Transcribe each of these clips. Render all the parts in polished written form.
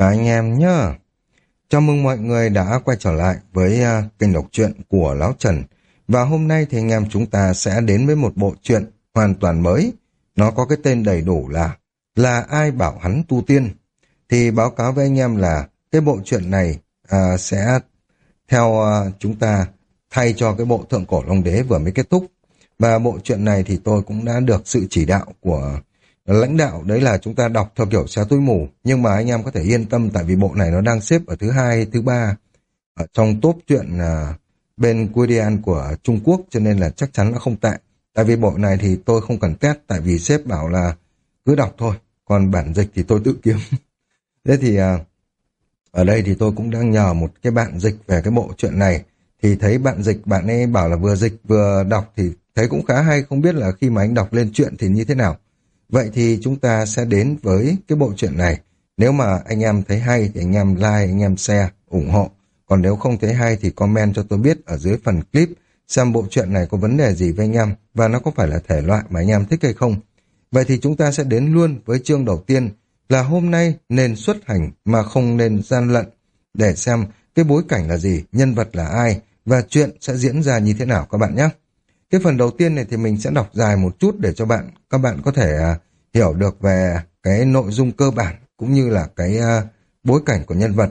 Cả anh em nhá. Chào mừng mọi người đã quay trở lại với kênh đọc truyện của Lão Trần. Và hôm nay thì anh em chúng ta sẽ đến với một bộ truyện hoàn toàn mới. Nó có cái tên đầy đủ là Ai Bảo Hắn Tu Tiên. Thì báo cáo với anh em là cái bộ truyện này sẽ theo chúng ta thay cho cái bộ Thượng Cổ Long Đế vừa mới kết thúc. Và bộ truyện này thì tôi cũng đã được sự chỉ đạo của lãnh đạo, đấy là chúng ta đọc theo kiểu xé túi mù, nhưng mà anh em có thể yên tâm tại vì bộ này nó đang xếp ở thứ hai, thứ ba ở trong top truyện bên Quirian của Trung Quốc, cho nên là chắc chắn nó không tệ. Tại vì bộ này thì tôi không cần test, tại vì sếp bảo là cứ đọc thôi, còn bản dịch thì tôi tự kiếm. Thế thì ở đây thì tôi cũng đang nhờ một cái bạn dịch về cái bộ truyện này, thì thấy bạn dịch, bạn ấy bảo là vừa dịch vừa đọc thì thấy cũng khá hay, không biết là khi mà anh đọc lên truyện thì như thế nào. Vậy thì chúng ta sẽ đến với cái bộ truyện này. Nếu mà anh em thấy hay thì anh em like, anh em share, ủng hộ. Còn nếu không thấy hay thì comment cho tôi biết ở dưới phần clip xem bộ truyện này có vấn đề gì với anh em và nó có phải là thể loại mà anh em thích hay không. Vậy thì chúng ta sẽ đến luôn với chương đầu tiên là hôm nay nên xuất hành mà không nên gian lận, để xem cái bối cảnh là gì, nhân vật là ai và chuyện sẽ diễn ra như thế nào các bạn nhé. Cái phần đầu tiên này thì mình sẽ đọc dài một chút để cho các bạn có thể hiểu được về cái nội dung cơ bản cũng như là cái bối cảnh của nhân vật.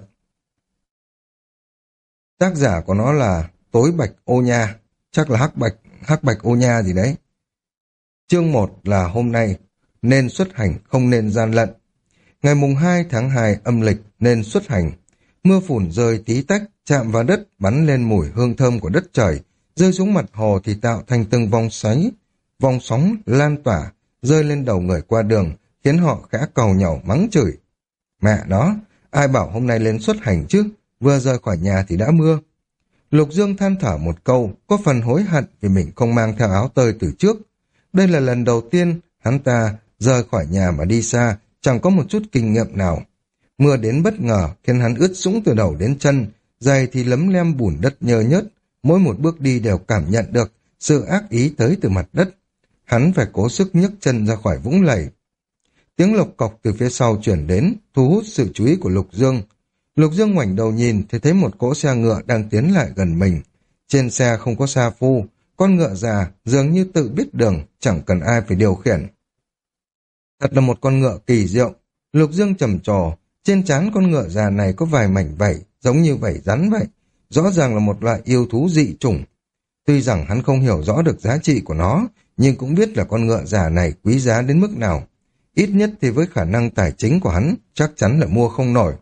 Tác giả của nó là Tối Bạch Ô Nha, chắc là Hắc Bạch Ô Nha gì đấy. Chương 1 là hôm nay nên xuất hành không nên gian lận. Ngày mùng 2 tháng 2 âm lịch nên xuất hành. Mưa phùn rơi tí tách chạm vào đất, bắn lên mùi hương thơm của đất trời, rơi xuống mặt hồ thì tạo thành từng vòng sóng lan tỏa, rơi lên đầu người qua đường, khiến họ khẽ càu nhàu mắng chửi. Mẹ nó, ai bảo hôm nay lên xuất hành chứ, vừa rời khỏi nhà thì đã mưa. Lục Dương than thở một câu, có phần hối hận vì mình không mang theo áo tơi từ trước. Đây là lần đầu tiên hắn ta rời khỏi nhà mà đi xa, chẳng có một chút kinh nghiệm nào. Mưa đến bất ngờ khiến hắn ướt sũng từ đầu đến chân, giày thì lấm lem bùn đất nhơ nhớt, mỗi một bước đi đều cảm nhận được sự ác ý tới từ mặt đất. Hắn phải cố sức nhấc chân ra khỏi vũng lầy. Tiếng lộc cọc từ phía sau chuyển đến, thu hút sự chú ý của Lục Dương. Lục Dương ngoảnh đầu nhìn thì thấy một cỗ xe ngựa đang tiến lại gần mình. Trên xe không có sa phu, con ngựa già dường như tự biết đường, chẳng cần ai phải điều khiển. Thật là một con ngựa kỳ diệu. Lục Dương trầm trồ, trên trán con ngựa già này có vài mảnh vảy, giống như vảy rắn vậy. Rõ ràng là một loại yêu thú dị chủng. Tuy rằng hắn không hiểu rõ được giá trị của nó, nhưng cũng biết là con ngựa già này quý giá đến mức nào. Ít nhất thì với khả năng tài chính của hắn, chắc chắn là mua không nổi.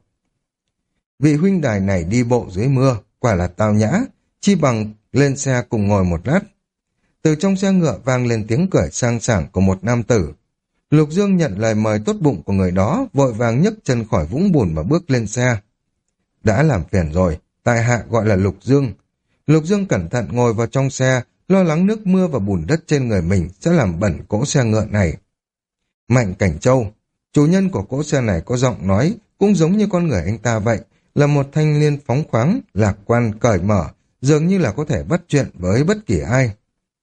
Vị huynh đài này đi bộ dưới mưa, quả là tao nhã, chi bằng lên xe cùng ngồi một lát. Từ trong xe ngựa vang lên tiếng cười sang sảng của một nam tử. Lục Dương nhận lời mời tốt bụng của người đó, vội vàng nhấc chân khỏi vũng bùn và bước lên xe. Đã làm phiền rồi, tại hạ gọi là Lục Dương. Lục Dương cẩn thận ngồi vào trong xe, lo lắng nước mưa và bùn đất trên người mình sẽ làm bẩn cỗ xe ngựa này. Mạnh Cảnh Châu, chủ nhân của cỗ xe này có giọng nói cũng giống như con người anh ta vậy, là một thanh niên phóng khoáng, lạc quan, cởi mở, dường như là có thể bắt chuyện với bất kỳ ai.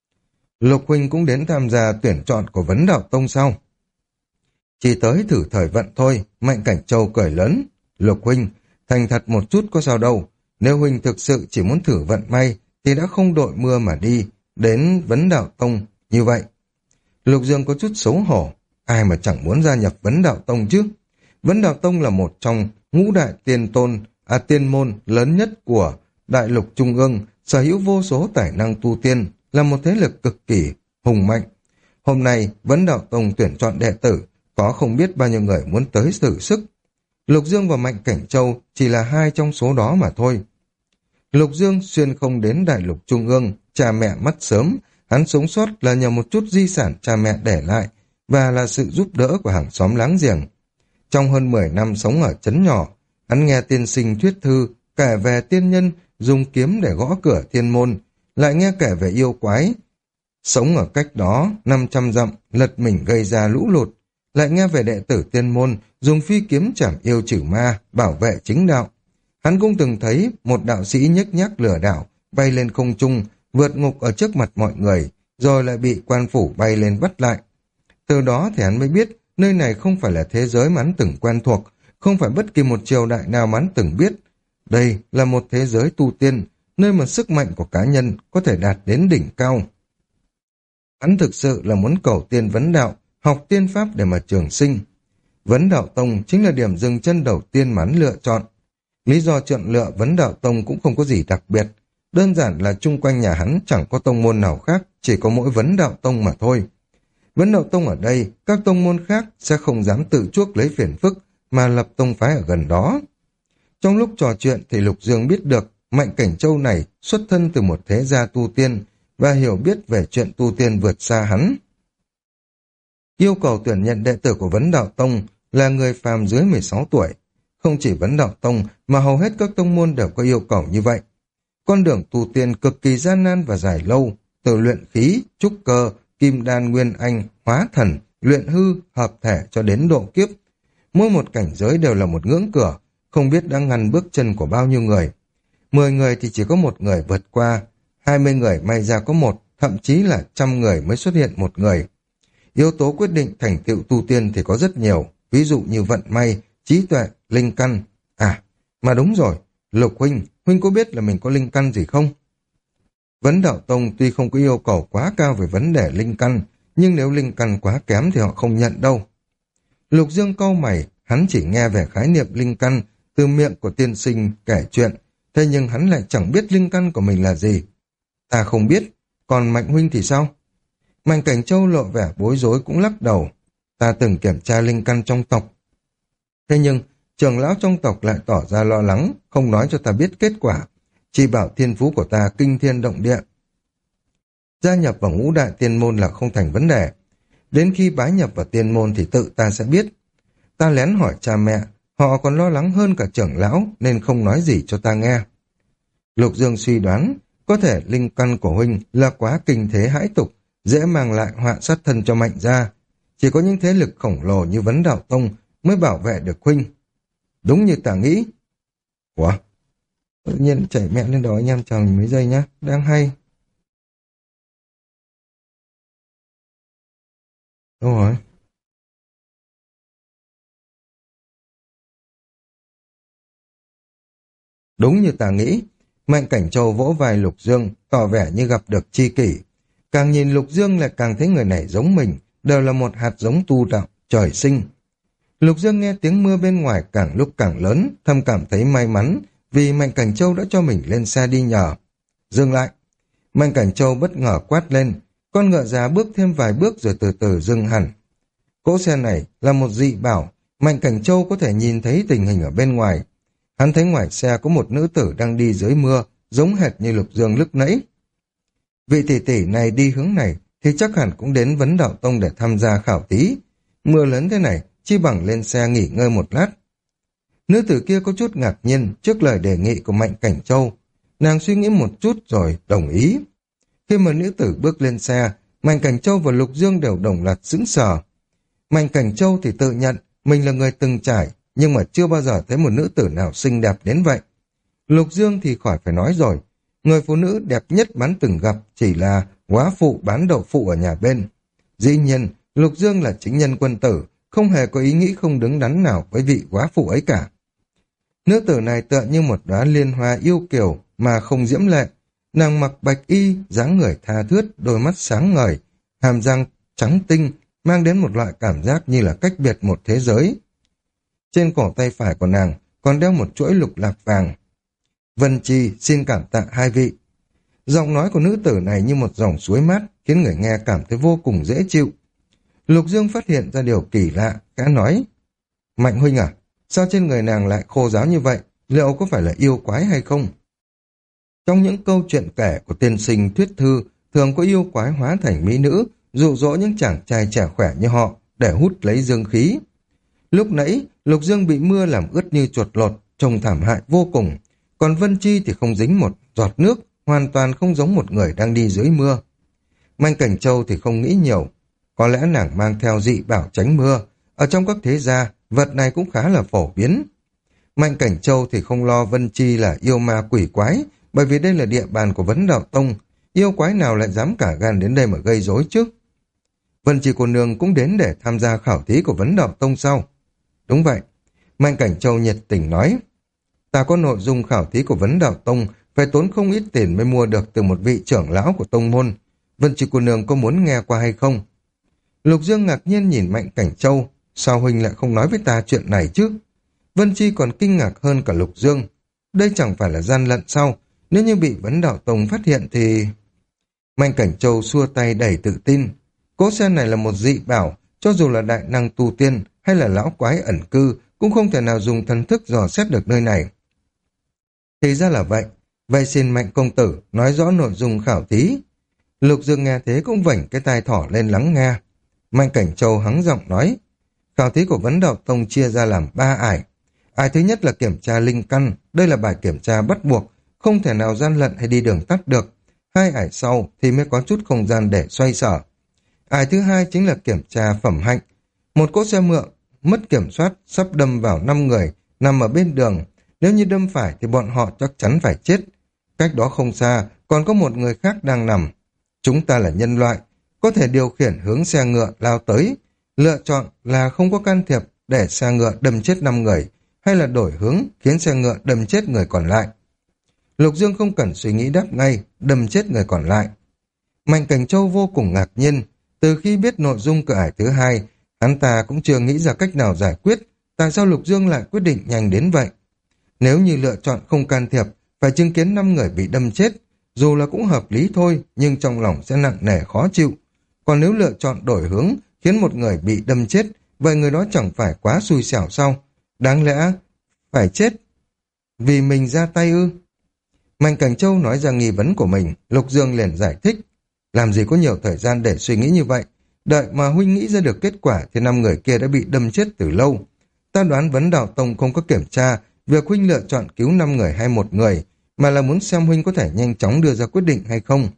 Lục huynh cũng đến tham gia tuyển chọn của Vấn Đạo Tông sao? Chỉ tới thử thời vận thôi, Mạnh Cảnh Châu cười lớn. Lục huynh, thành thật một chút có sao đâu. Nếu huynh thực sự chỉ muốn thử vận may thì đã không đội mưa mà đi đến Vấn Đạo Tông như vậy. Lục Dương có chút xấu hổ, ai mà chẳng muốn gia nhập Vấn Đạo Tông chứ. Vấn Đạo Tông là một trong ngũ đại tiên môn lớn nhất của Đại Lục Trung ương, sở hữu vô số tài năng tu tiên, là một thế lực cực kỳ hùng mạnh. Hôm nay Vấn Đạo Tông tuyển chọn đệ tử, có không biết bao nhiêu người muốn tới thử sức. Lục Dương và Mạnh Cảnh Châu chỉ là hai trong số đó mà thôi. Lục Dương xuyên không đến Đại Lục Trung ương, cha mẹ mất sớm, hắn sống sót là nhờ một chút di sản cha mẹ để lại và là sự giúp đỡ của hàng xóm láng giềng. Trong hơn 10 năm sống ở trấn nhỏ, hắn nghe tiên sinh thuyết thư kể về tiên nhân dùng kiếm để gõ cửa thiên môn, lại nghe kể về yêu quái sống ở cách đó 500 dặm lật mình gây ra lũ lụt, lại nghe về đệ tử tiên môn dùng phi kiếm chảm yêu trừ ma, bảo vệ chính đạo. Hắn cũng từng thấy một đạo sĩ nhếch nhác lừa đảo, bay lên không trung, vượt ngục ở trước mặt mọi người, rồi lại bị quan phủ bay lên bắt lại. Từ đó thì hắn mới biết nơi này không phải là thế giới mà hắn từng quen thuộc, không phải bất kỳ một triều đại nào mà hắn từng biết. Đây là một thế giới tu tiên, nơi mà sức mạnh của cá nhân có thể đạt đến đỉnh cao. Hắn thực sự là muốn cầu tiên vấn đạo, học tiên pháp để mà trường sinh. Vấn đạo tông chính là điểm dừng chân đầu tiên mà hắn lựa chọn. Lý do chọn lựa vấn đạo tông cũng không có gì đặc biệt. Đơn giản là chung quanh nhà hắn chẳng có tông môn nào khác, chỉ có mỗi vấn đạo tông mà thôi. Vấn đạo tông ở đây, các tông môn khác sẽ không dám tự chuốc lấy phiền phức mà lập tông phái ở gần đó. Trong lúc trò chuyện thì Lục Dương biết được Mạnh Cảnh Châu này xuất thân từ một thế gia tu tiên và hiểu biết về chuyện tu tiên vượt xa hắn. Yêu cầu tuyển nhận đệ tử của Vấn Đạo Tông là người phàm dưới 16 tuổi. Không chỉ Vấn Đạo Tông mà hầu hết các tông môn đều có yêu cầu như vậy. Con đường tu tiên cực kỳ gian nan và dài lâu, từ luyện khí, trúc cơ, kim đan nguyên anh, hóa thần, luyện hư, hợp thể cho đến độ kiếp. Mỗi một cảnh giới đều là một ngưỡng cửa, không biết đang ngăn bước chân của bao nhiêu người. 10 người thì chỉ có một người vượt qua, 20 người may ra có một, thậm chí là 100 người mới xuất hiện một người. Yếu tố quyết định thành tựu tu tiên thì có rất nhiều, ví dụ như vận may, trí tuệ, linh căn. À, mà đúng rồi, Lục huynh, huynh có biết là mình có linh căn gì không? Vấn Đạo Tông tuy không có yêu cầu quá cao về vấn đề linh căn, nhưng nếu linh căn quá kém thì họ không nhận đâu. Lục Dương cau mày, hắn chỉ nghe về khái niệm linh căn từ miệng của tiên sinh kể chuyện, thế nhưng hắn lại chẳng biết linh căn của mình là gì. Ta không biết, còn Mạnh huynh thì sao? Mạnh Cảnh Châu lộ vẻ bối rối cũng lắc đầu. Ta từng kiểm tra linh căn trong tộc. Thế nhưng, trưởng lão trong tộc lại tỏ ra lo lắng, không nói cho ta biết kết quả. Chỉ bảo thiên phú của ta kinh thiên động địa. Gia nhập vào ngũ đại tiên môn là không thành vấn đề. Đến khi bái nhập vào tiên môn thì tự ta sẽ biết. Ta lén hỏi cha mẹ, họ còn lo lắng hơn cả trưởng lão nên không nói gì cho ta nghe. Lục Dương suy đoán, có thể linh căn của huynh là quá kinh thế hãi tục, dễ mang lại họa sát thân cho Mạnh gia. Chỉ có những thế lực khổng lồ như Vấn Đạo Tông mới bảo vệ được huynh. Đúng như ta nghĩ. Ủa? Tự nhiên chảy mẹ lên đó anh em chờ mình mấy giây nhá, đang hay. Đâu rồi? Đúng như ta nghĩ, Mạnh Cảnh Châu vỗ vai Lục Dương, tỏ vẻ như gặp được tri kỷ. Càng nhìn Lục Dương lại càng thấy người này giống mình, đều là một hạt giống tu đạo, trời sinh. Lục Dương nghe tiếng mưa bên ngoài càng lúc càng lớn, thầm cảm thấy may mắn vì Mạnh Cảnh Châu đã cho mình lên xe đi nhờ. Dừng lại. Mạnh Cảnh Châu bất ngờ quát lên, con ngựa già bước thêm vài bước rồi từ từ dừng hẳn. Cỗ xe này là một dị bảo, Mạnh Cảnh Châu có thể nhìn thấy tình hình ở bên ngoài. Hắn thấy ngoài xe có một nữ tử đang đi dưới mưa, giống hệt như Lục Dương lúc nãy. Vị tỷ tỷ này đi hướng này thì chắc hẳn cũng đến Vấn Đạo Tông để tham gia khảo thí. Mưa lớn thế này, chi bằng lên xe nghỉ ngơi một lát. Nữ tử kia có chút ngạc nhiên trước lời đề nghị của Mạnh Cảnh Châu. Nàng suy nghĩ một chút rồi đồng ý. Khi mà nữ tử bước lên xe, Mạnh Cảnh Châu và Lục Dương đều đồng loạt sững sờ. Mạnh Cảnh Châu thì tự nhận mình là người từng trải, nhưng mà chưa bao giờ thấy một nữ tử nào xinh đẹp đến vậy. Lục Dương thì khỏi phải nói rồi. Người phụ nữ đẹp nhất hắn từng gặp chỉ là góa phụ bán đậu phụ ở nhà bên. Dĩ nhiên, Lục Dương là chính nhân quân tử, không hề có ý nghĩ không đứng đắn nào với vị góa phụ ấy cả. Nữ tử này tựa như một đóa liên hoa yêu kiều mà không diễm lệ. Nàng mặc bạch y, dáng người tha thướt, đôi mắt sáng ngời, hàm răng trắng tinh, mang đến một loại cảm giác như là cách biệt một thế giới. Trên cổ tay phải của nàng còn đeo một chuỗi lục lạc vàng. Vân Chi xin cảm tạ hai vị. Giọng nói của nữ tử này như một dòng suối mát, khiến người nghe cảm thấy vô cùng dễ chịu. Lục Dương phát hiện ra điều kỳ lạ, khẽ nói: Mạnh huynh à, sao trên người nàng lại khô ráo như vậy, liệu có phải là yêu quái hay không? Trong những câu chuyện kể của tiên sinh thuyết thư, thường có yêu quái hóa thành mỹ nữ, dụ dỗ những chàng trai trẻ khỏe như họ để hút lấy dương khí. Lúc nãy, Lục Dương bị mưa làm ướt như chuột lột, trông thảm hại vô cùng. Còn Vân Chi thì không dính một giọt nước, hoàn toàn không giống một người đang đi dưới mưa. Mạnh Cảnh Châu thì không nghĩ nhiều. Có lẽ nàng mang theo dị bảo tránh mưa. Ở trong các thế gia, vật này cũng khá là phổ biến. Mạnh Cảnh Châu thì không lo Vân Chi là yêu ma quỷ quái, bởi vì đây là địa bàn của Vấn Đạo Tông. Yêu quái nào lại dám cả gan đến đây mà gây rối chứ? Vân Chi cô nương cũng đến để tham gia khảo thí của Vấn Đạo Tông sau. Đúng vậy. Mạnh Cảnh Châu nhiệt tình nói, ta có nội dung khảo thí của Vấn Đạo Tông, phải tốn không ít tiền mới mua được từ một vị trưởng lão của tông môn. Vân Chi cô nương có muốn nghe qua hay không? Lục Dương ngạc nhiên nhìn Mạnh Cảnh Châu, sao huynh lại không nói với ta chuyện này chứ? Vân Chi còn kinh ngạc hơn cả Lục Dương. Đây chẳng phải là gian lận sao? Nếu như bị Vấn Đạo Tông phát hiện thì... Mạnh Cảnh Châu xua tay đầy tự tin. Cỗ xe này là một dị bảo, cho dù là đại năng tu tiên hay là lão quái ẩn cư, cũng không thể nào dùng thần thức dò xét được nơi này. Thì ra là vậy. Vậy xin Mạnh công tử nói rõ nội dung khảo thí. Lục Dương nghe thế cũng vảnh cái tai thỏ lên lắng nghe. Mạnh Cảnh Châu hắng giọng nói, khảo thí của Vấn Đạo Tông chia ra làm 3 ải. Ải thứ nhất là kiểm tra linh căn, đây là bài kiểm tra bắt buộc, không thể nào gian lận hay đi đường tắt được. 2 ải sau thì mới có chút không gian để xoay sở. Ải thứ hai chính là kiểm tra phẩm hạnh. Một cỗ xe mượn mất kiểm soát sắp đâm vào 5 người nằm ở bên đường. Nếu như đâm phải thì bọn họ chắc chắn phải chết. Cách đó không xa còn có một người khác đang nằm. Chúng ta là nhân loại, có thể điều khiển hướng xe ngựa lao tới. Lựa chọn là không có can thiệp để xe ngựa đâm chết 5 người, hay là đổi hướng khiến xe ngựa đâm chết người còn lại. Lục Dương không cần suy nghĩ đáp ngay, đâm chết người còn lại. Mạnh Cảnh Châu vô cùng ngạc nhiên. Từ khi biết nội dung cửa ải thứ hai, hắn ta cũng chưa nghĩ ra cách nào giải quyết. Tại sao Lục Dương lại quyết định nhanh đến vậy? Nếu như lựa chọn không can thiệp, phải chứng kiến 5 người bị đâm chết, dù là cũng hợp lý thôi, nhưng trong lòng sẽ nặng nề khó chịu. Còn nếu lựa chọn đổi hướng, khiến một người bị đâm chết, vậy người đó chẳng phải quá xui xẻo sao? Đáng lẽ phải chết vì mình ra tay ư? Mạnh Cảnh Châu nói ra nghi vấn của mình, Lục Dương liền giải thích. Làm gì có nhiều thời gian để suy nghĩ như vậy? Đợi mà huynh nghĩ ra được kết quả thì 5 người kia đã bị đâm chết từ lâu. Ta đoán Vấn Đạo Tông không có kiểm tra việc huynh lựa chọn cứu 5 người hay 1 người, mà là muốn xem huynh có thể nhanh chóng đưa ra quyết định hay không.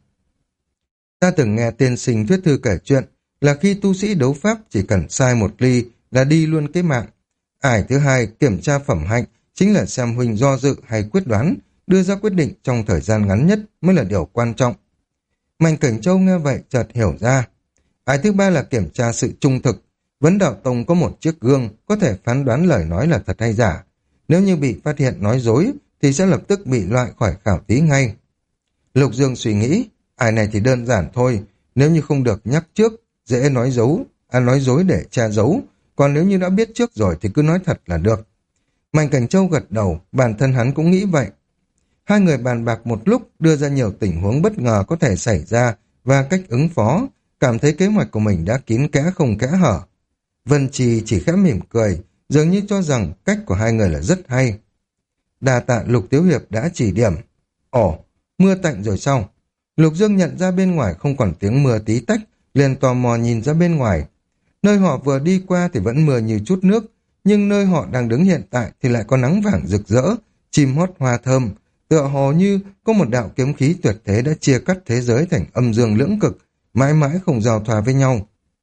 Ta từng nghe tiên sinh thuyết thư kể chuyện là khi tu sĩ đấu pháp chỉ cần sai 1 ly là đi luôn cái mạng. Ải thứ hai, kiểm tra phẩm hạnh, chính là xem huynh do dự hay quyết đoán, đưa ra quyết định trong thời gian ngắn nhất mới là điều quan trọng. Mạnh Cảnh Châu nghe vậy chợt hiểu ra. Ải thứ ba là kiểm tra sự trung thực. Vấn Đạo Tông có một chiếc gương có thể phán đoán lời nói là thật hay giả. Nếu như bị phát hiện nói dối thì sẽ lập tức bị loại khỏi khảo thí ngay. Lục Dương suy nghĩ, ải này thì đơn giản thôi, nếu như không được nhắc trước, dễ nói nói dối để che giấu, còn nếu như đã biết trước rồi thì cứ nói thật là được. Mạnh Cảnh Châu gật đầu, bản thân hắn cũng nghĩ vậy. Hai người bàn bạc một lúc, đưa ra nhiều tình huống bất ngờ có thể xảy ra và cách ứng phó, cảm thấy kế hoạch của mình đã kín kẽ không kẽ hở. Vân Trì chỉ khẽ mỉm cười, dường như cho rằng cách của hai người là rất hay. Đa tạ Lục Tiếu Hiệp đã chỉ điểm. Ồ, mưa tạnh rồi sao? Lục Dương nhận ra bên ngoài không còn tiếng mưa tí tách, liền tò mò nhìn ra bên ngoài. Nơi họ vừa đi qua thì vẫn mưa như chút nước, nhưng nơi họ đang đứng hiện tại thì lại có nắng vàng rực rỡ, chim hót hoa thơm, tựa hồ như có một đạo kiếm khí tuyệt thế đã chia cắt thế giới thành âm dương lưỡng cực, mãi mãi không giao thoa với nhau.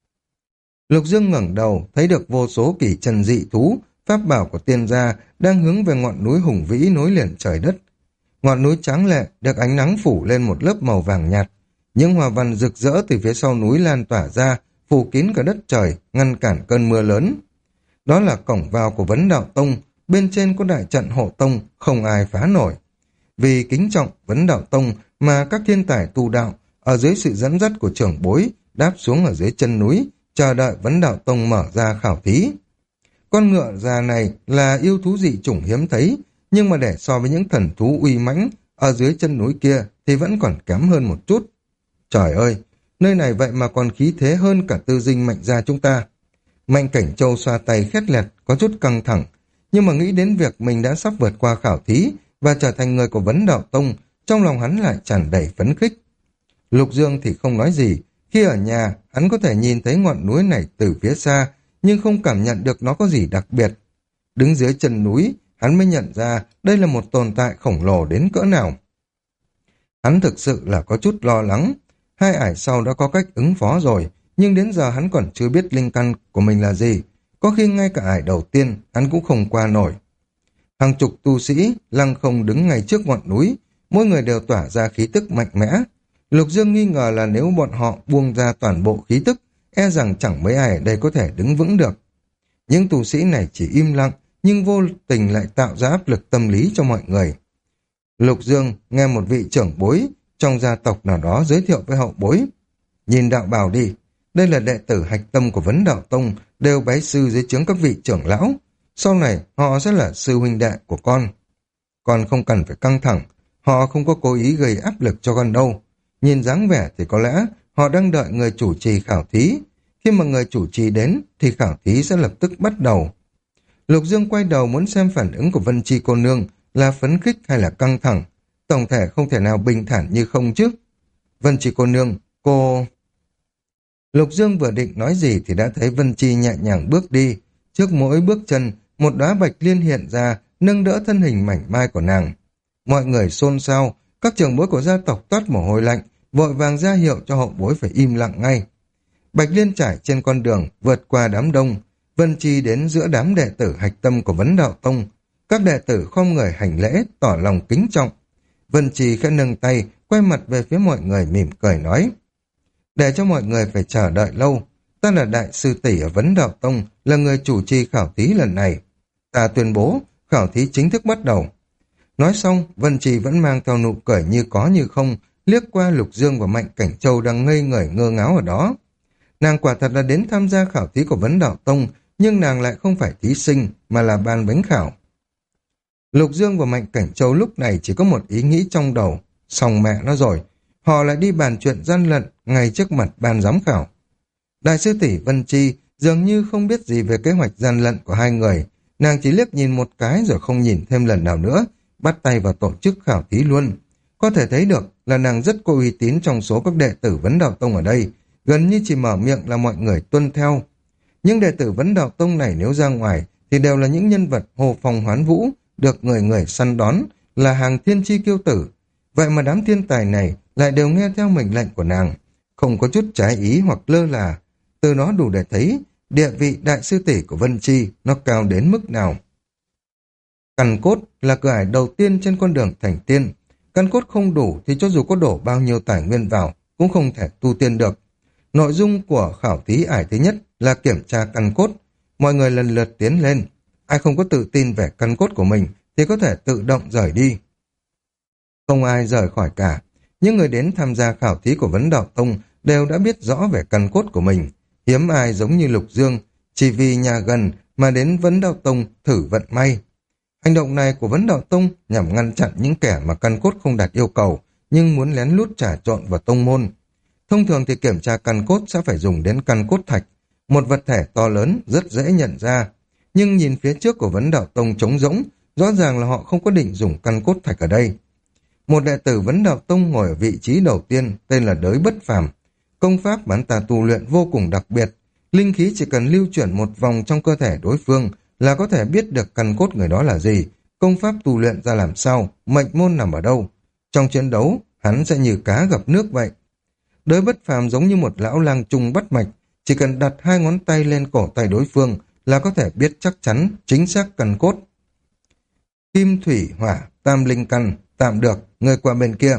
Lục Dương ngẩng đầu, thấy được vô số kỳ trần dị thú, pháp bảo của tiên gia đang hướng về ngọn núi hùng vĩ nối liền trời đất. Ngọn núi tráng lệ được ánh nắng phủ lên một lớp màu vàng nhạt, những hoa văn rực rỡ từ phía sau núi lan tỏa ra, phủ kín cả đất trời, ngăn cản cơn mưa lớn. Đó là cổng vào của Vấn Đạo Tông, bên trên có đại trận hộ tông, không ai phá nổi. Vì kính trọng Vấn Đạo Tông mà các thiên tài tu đạo ở dưới sự dẫn dắt của trưởng bối đáp xuống ở dưới chân núi, chờ đợi Vấn Đạo Tông mở ra khảo thí. Con ngựa già này là yêu thú dị chủng hiếm thấy, nhưng mà để so với những thần thú uy mãnh ở dưới chân núi kia thì vẫn còn kém hơn một chút. Trời ơi, nơi này vậy mà còn khí thế hơn cả Tư Dinh Mạnh gia chúng ta. Mạnh Cảnh Châu xoa tay khét lẹt, có chút căng thẳng, nhưng mà nghĩ đến việc mình đã sắp vượt qua khảo thí và trở thành người của Vấn Đạo Tông, trong lòng hắn lại tràn đầy phấn khích. Lục Dương thì không nói gì, khi ở nhà hắn có thể nhìn thấy ngọn núi này từ phía xa, nhưng không cảm nhận được nó có gì đặc biệt. Đứng dưới chân núi, hắn mới nhận ra đây là một tồn tại khổng lồ đến cỡ nào. Hắn thực sự là có chút lo lắng. 2 ải sau đã có cách ứng phó rồi, nhưng đến giờ hắn còn chưa biết linh căn của mình là gì. Có khi ngay cả ải đầu tiên hắn cũng không qua nổi. Hàng chục tu sĩ lăng không đứng ngay trước ngọn núi, mỗi người đều tỏa ra khí tức mạnh mẽ. Lục Dương nghi ngờ là nếu bọn họ buông ra toàn bộ khí tức, e rằng chẳng mấy ai ở đây có thể đứng vững được. Những tu sĩ này chỉ im lặng, nhưng vô tình lại tạo ra áp lực tâm lý cho mọi người. Lục Dương nghe một vị trưởng bối trong gia tộc nào đó giới thiệu với hậu bối. Nhìn đạo bào đi, đây là đệ tử hạch tâm của Vấn Đạo Tông, đều bái sư dưới trướng các vị trưởng lão. Sau này họ sẽ là sư huynh đệ của con. Con không cần phải căng thẳng, họ không có cố ý gây áp lực cho con đâu. Nhìn dáng vẻ thì có lẽ họ đang đợi người chủ trì khảo thí. Khi mà người chủ trì đến thì khảo thí sẽ lập tức bắt đầu. Lục Dương quay đầu muốn xem phản ứng của Vân Chi cô nương là phấn khích hay là căng thẳng. Tổng thể không thể nào bình thản như không chứ. Vân Chi cô nương, cô... Lục Dương vừa định nói gì thì đã thấy Vân Chi nhẹ nhàng bước đi. Trước mỗi bước chân, một đóa bạch liên hiện ra, nâng đỡ thân hình mảnh mai của nàng. Mọi người xôn xao, các trưởng bối của gia tộc toát mồ hôi lạnh, vội vàng ra hiệu cho hậu bối phải im lặng ngay. Bạch liên trải trên con đường, vượt qua đám đông. Vân Chi đến giữa đám đệ tử hạch tâm của Vấn Đạo Tông. Các đệ tử khom người hành lễ, tỏ lòng kính trọng. Vân Chi khẽ nâng tay, quay mặt về phía mọi người mỉm cười nói. Để cho mọi người phải chờ đợi lâu, ta là đại sư tỷ ở Vấn Đạo Tông, là người chủ trì khảo thí lần này. Ta tuyên bố, khảo thí chính thức bắt đầu. Nói xong, Vân Chi vẫn mang theo nụ cười như có như không, liếc qua Lục Dương và Mạnh Cảnh Châu đang ngây người ngơ ngáo ở đó. Nàng quả thật là đến tham gia khảo thí của Vấn Đạo Tông, nhưng nàng lại không phải thí sinh, mà là ban bánh khảo. Lục Dương và Mạnh Cảnh Châu lúc này chỉ có một ý nghĩ trong đầu, xong mẹ nó rồi, họ lại đi bàn chuyện gian lận ngay trước mặt ban giám khảo. Đại sư tỷ Vân Chi dường như không biết gì về kế hoạch gian lận của hai người, nàng chỉ liếc nhìn một cái rồi không nhìn thêm lần nào nữa, bắt tay vào tổ chức khảo thí luôn. Có thể thấy được là nàng rất có uy tín trong số các đệ tử Vấn Đạo Tông ở đây, gần như chỉ mở miệng là mọi người tuân theo. Những đệ tử Vấn Đạo Tông này nếu ra ngoài thì đều là những nhân vật hồ phong hoán vũ, được người người săn đón, là hàng thiên chi kiêu tử. Vậy mà đám thiên tài này lại đều nghe theo mệnh lệnh của nàng, không có chút trái ý hoặc lơ là. Từ đó đủ để thấy địa vị đại sư tỷ của Vân Chi nó cao đến mức nào. Căn cốt là cửa ải đầu tiên trên con đường thành tiên. Căn cốt không đủ thì cho dù có đổ bao nhiêu tài nguyên vào cũng không thể tu tiên được. Nội dung của khảo thí ải thứ nhất là kiểm tra căn cốt. Mọi người lần lượt tiến lên. Ai không có tự tin về căn cốt của mình thì có thể tự động rời đi. Không ai rời khỏi cả. Những người đến tham gia khảo thí của Vấn Đạo Tông đều đã biết rõ về căn cốt của mình. Hiếm ai giống như Lục Dương, chỉ vì nhà gần mà đến Vấn Đạo Tông thử vận may. Hành động này của Vấn Đạo Tông nhằm ngăn chặn những kẻ mà căn cốt không đạt yêu cầu, nhưng muốn lén lút trà trộn vào tông môn. Thông thường thì kiểm tra căn cốt sẽ phải dùng đến căn cốt thạch, một vật thể to lớn rất dễ nhận ra. Nhưng nhìn phía trước của Vấn Đạo Tông trống rỗng, rõ ràng là họ không có định dùng căn cốt thạch ở đây. Một đệ tử Vấn Đạo Tông ngồi ở vị trí đầu tiên, tên là Đới Bất Phàm. Công pháp mà hắn ta tu luyện vô cùng đặc biệt, linh khí chỉ cần lưu chuyển một vòng trong cơ thể đối phương là có thể biết được căn cốt người đó là gì, công pháp tu luyện ra làm sao, mệnh môn nằm ở đâu. Trong chiến đấu, hắn sẽ như cá gặp nước vậy. Đới Bất Phàm giống như một lão lang trung bắt mạch, chỉ cần đặt hai ngón tay lên cổ tay đối phương là có thể biết chắc chắn, chính xác căn cốt. Kim, thủy, hỏa, tam linh căn, tạm được, người qua bên kia.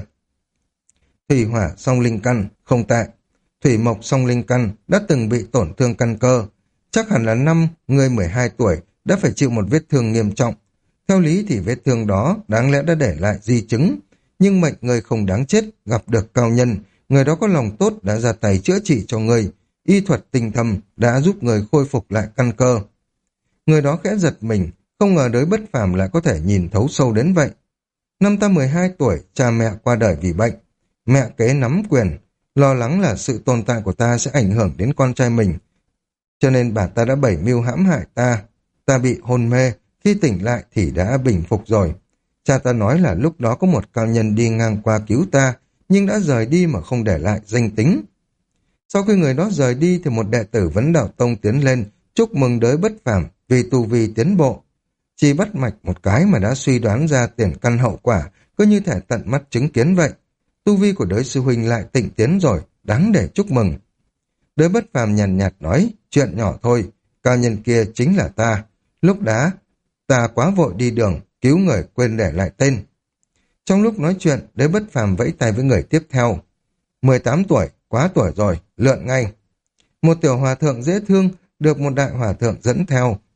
Thủy hỏa song linh căn, không tệ. Thủy mộc song linh căn đã từng bị tổn thương căn cơ. Chắc hẳn là năm người 12 tuổi đã phải chịu một vết thương nghiêm trọng. Theo lý thì vết thương đó đáng lẽ đã để lại di chứng. Nhưng mệnh người không đáng chết, gặp được cao nhân, người đó có lòng tốt đã ra tay chữa trị cho người. Y thuật tinh thâm đã giúp người khôi phục lại căn cơ. Người đó khẽ giật mình, không ngờ Đới Bất Phàm lại có thể nhìn thấu sâu đến vậy. Năm ta 12 tuổi, cha mẹ qua đời vì bệnh. Mẹ kế nắm quyền, lo lắng là sự tồn tại của ta sẽ ảnh hưởng đến con trai mình. Cho nên bà ta đã bày mưu hãm hại ta. Ta bị hôn mê, khi tỉnh lại thì đã bình phục rồi. Cha ta nói là lúc đó có một cao nhân đi ngang qua cứu ta, nhưng đã rời đi mà không để lại danh tính. Sau khi người đó rời đi thì một đệ tử Vấn Đạo Tông tiến lên, chúc mừng Đới Bất Phàm vì tu vi tiến bộ. Chỉ bắt mạch một cái mà đã suy đoán ra tiền căn hậu quả, cứ như thể tận mắt chứng kiến vậy. Tu vi của Đới sư huynh lại tịnh tiến rồi, đáng để chúc mừng. Đới Bất Phàm nhàn nhạt nói, chuyện nhỏ thôi, cao nhân kia chính là ta. Lúc đã, ta quá vội đi đường, cứu người quên để lại tên. Trong lúc nói chuyện, Đới Bất Phàm vẫy tay với người tiếp theo. 18 tuổi, quá tuổi rồi, lượn ngay. Một tiểu hòa thượng dễ thương, được một đại hòa thượng dẫn theo,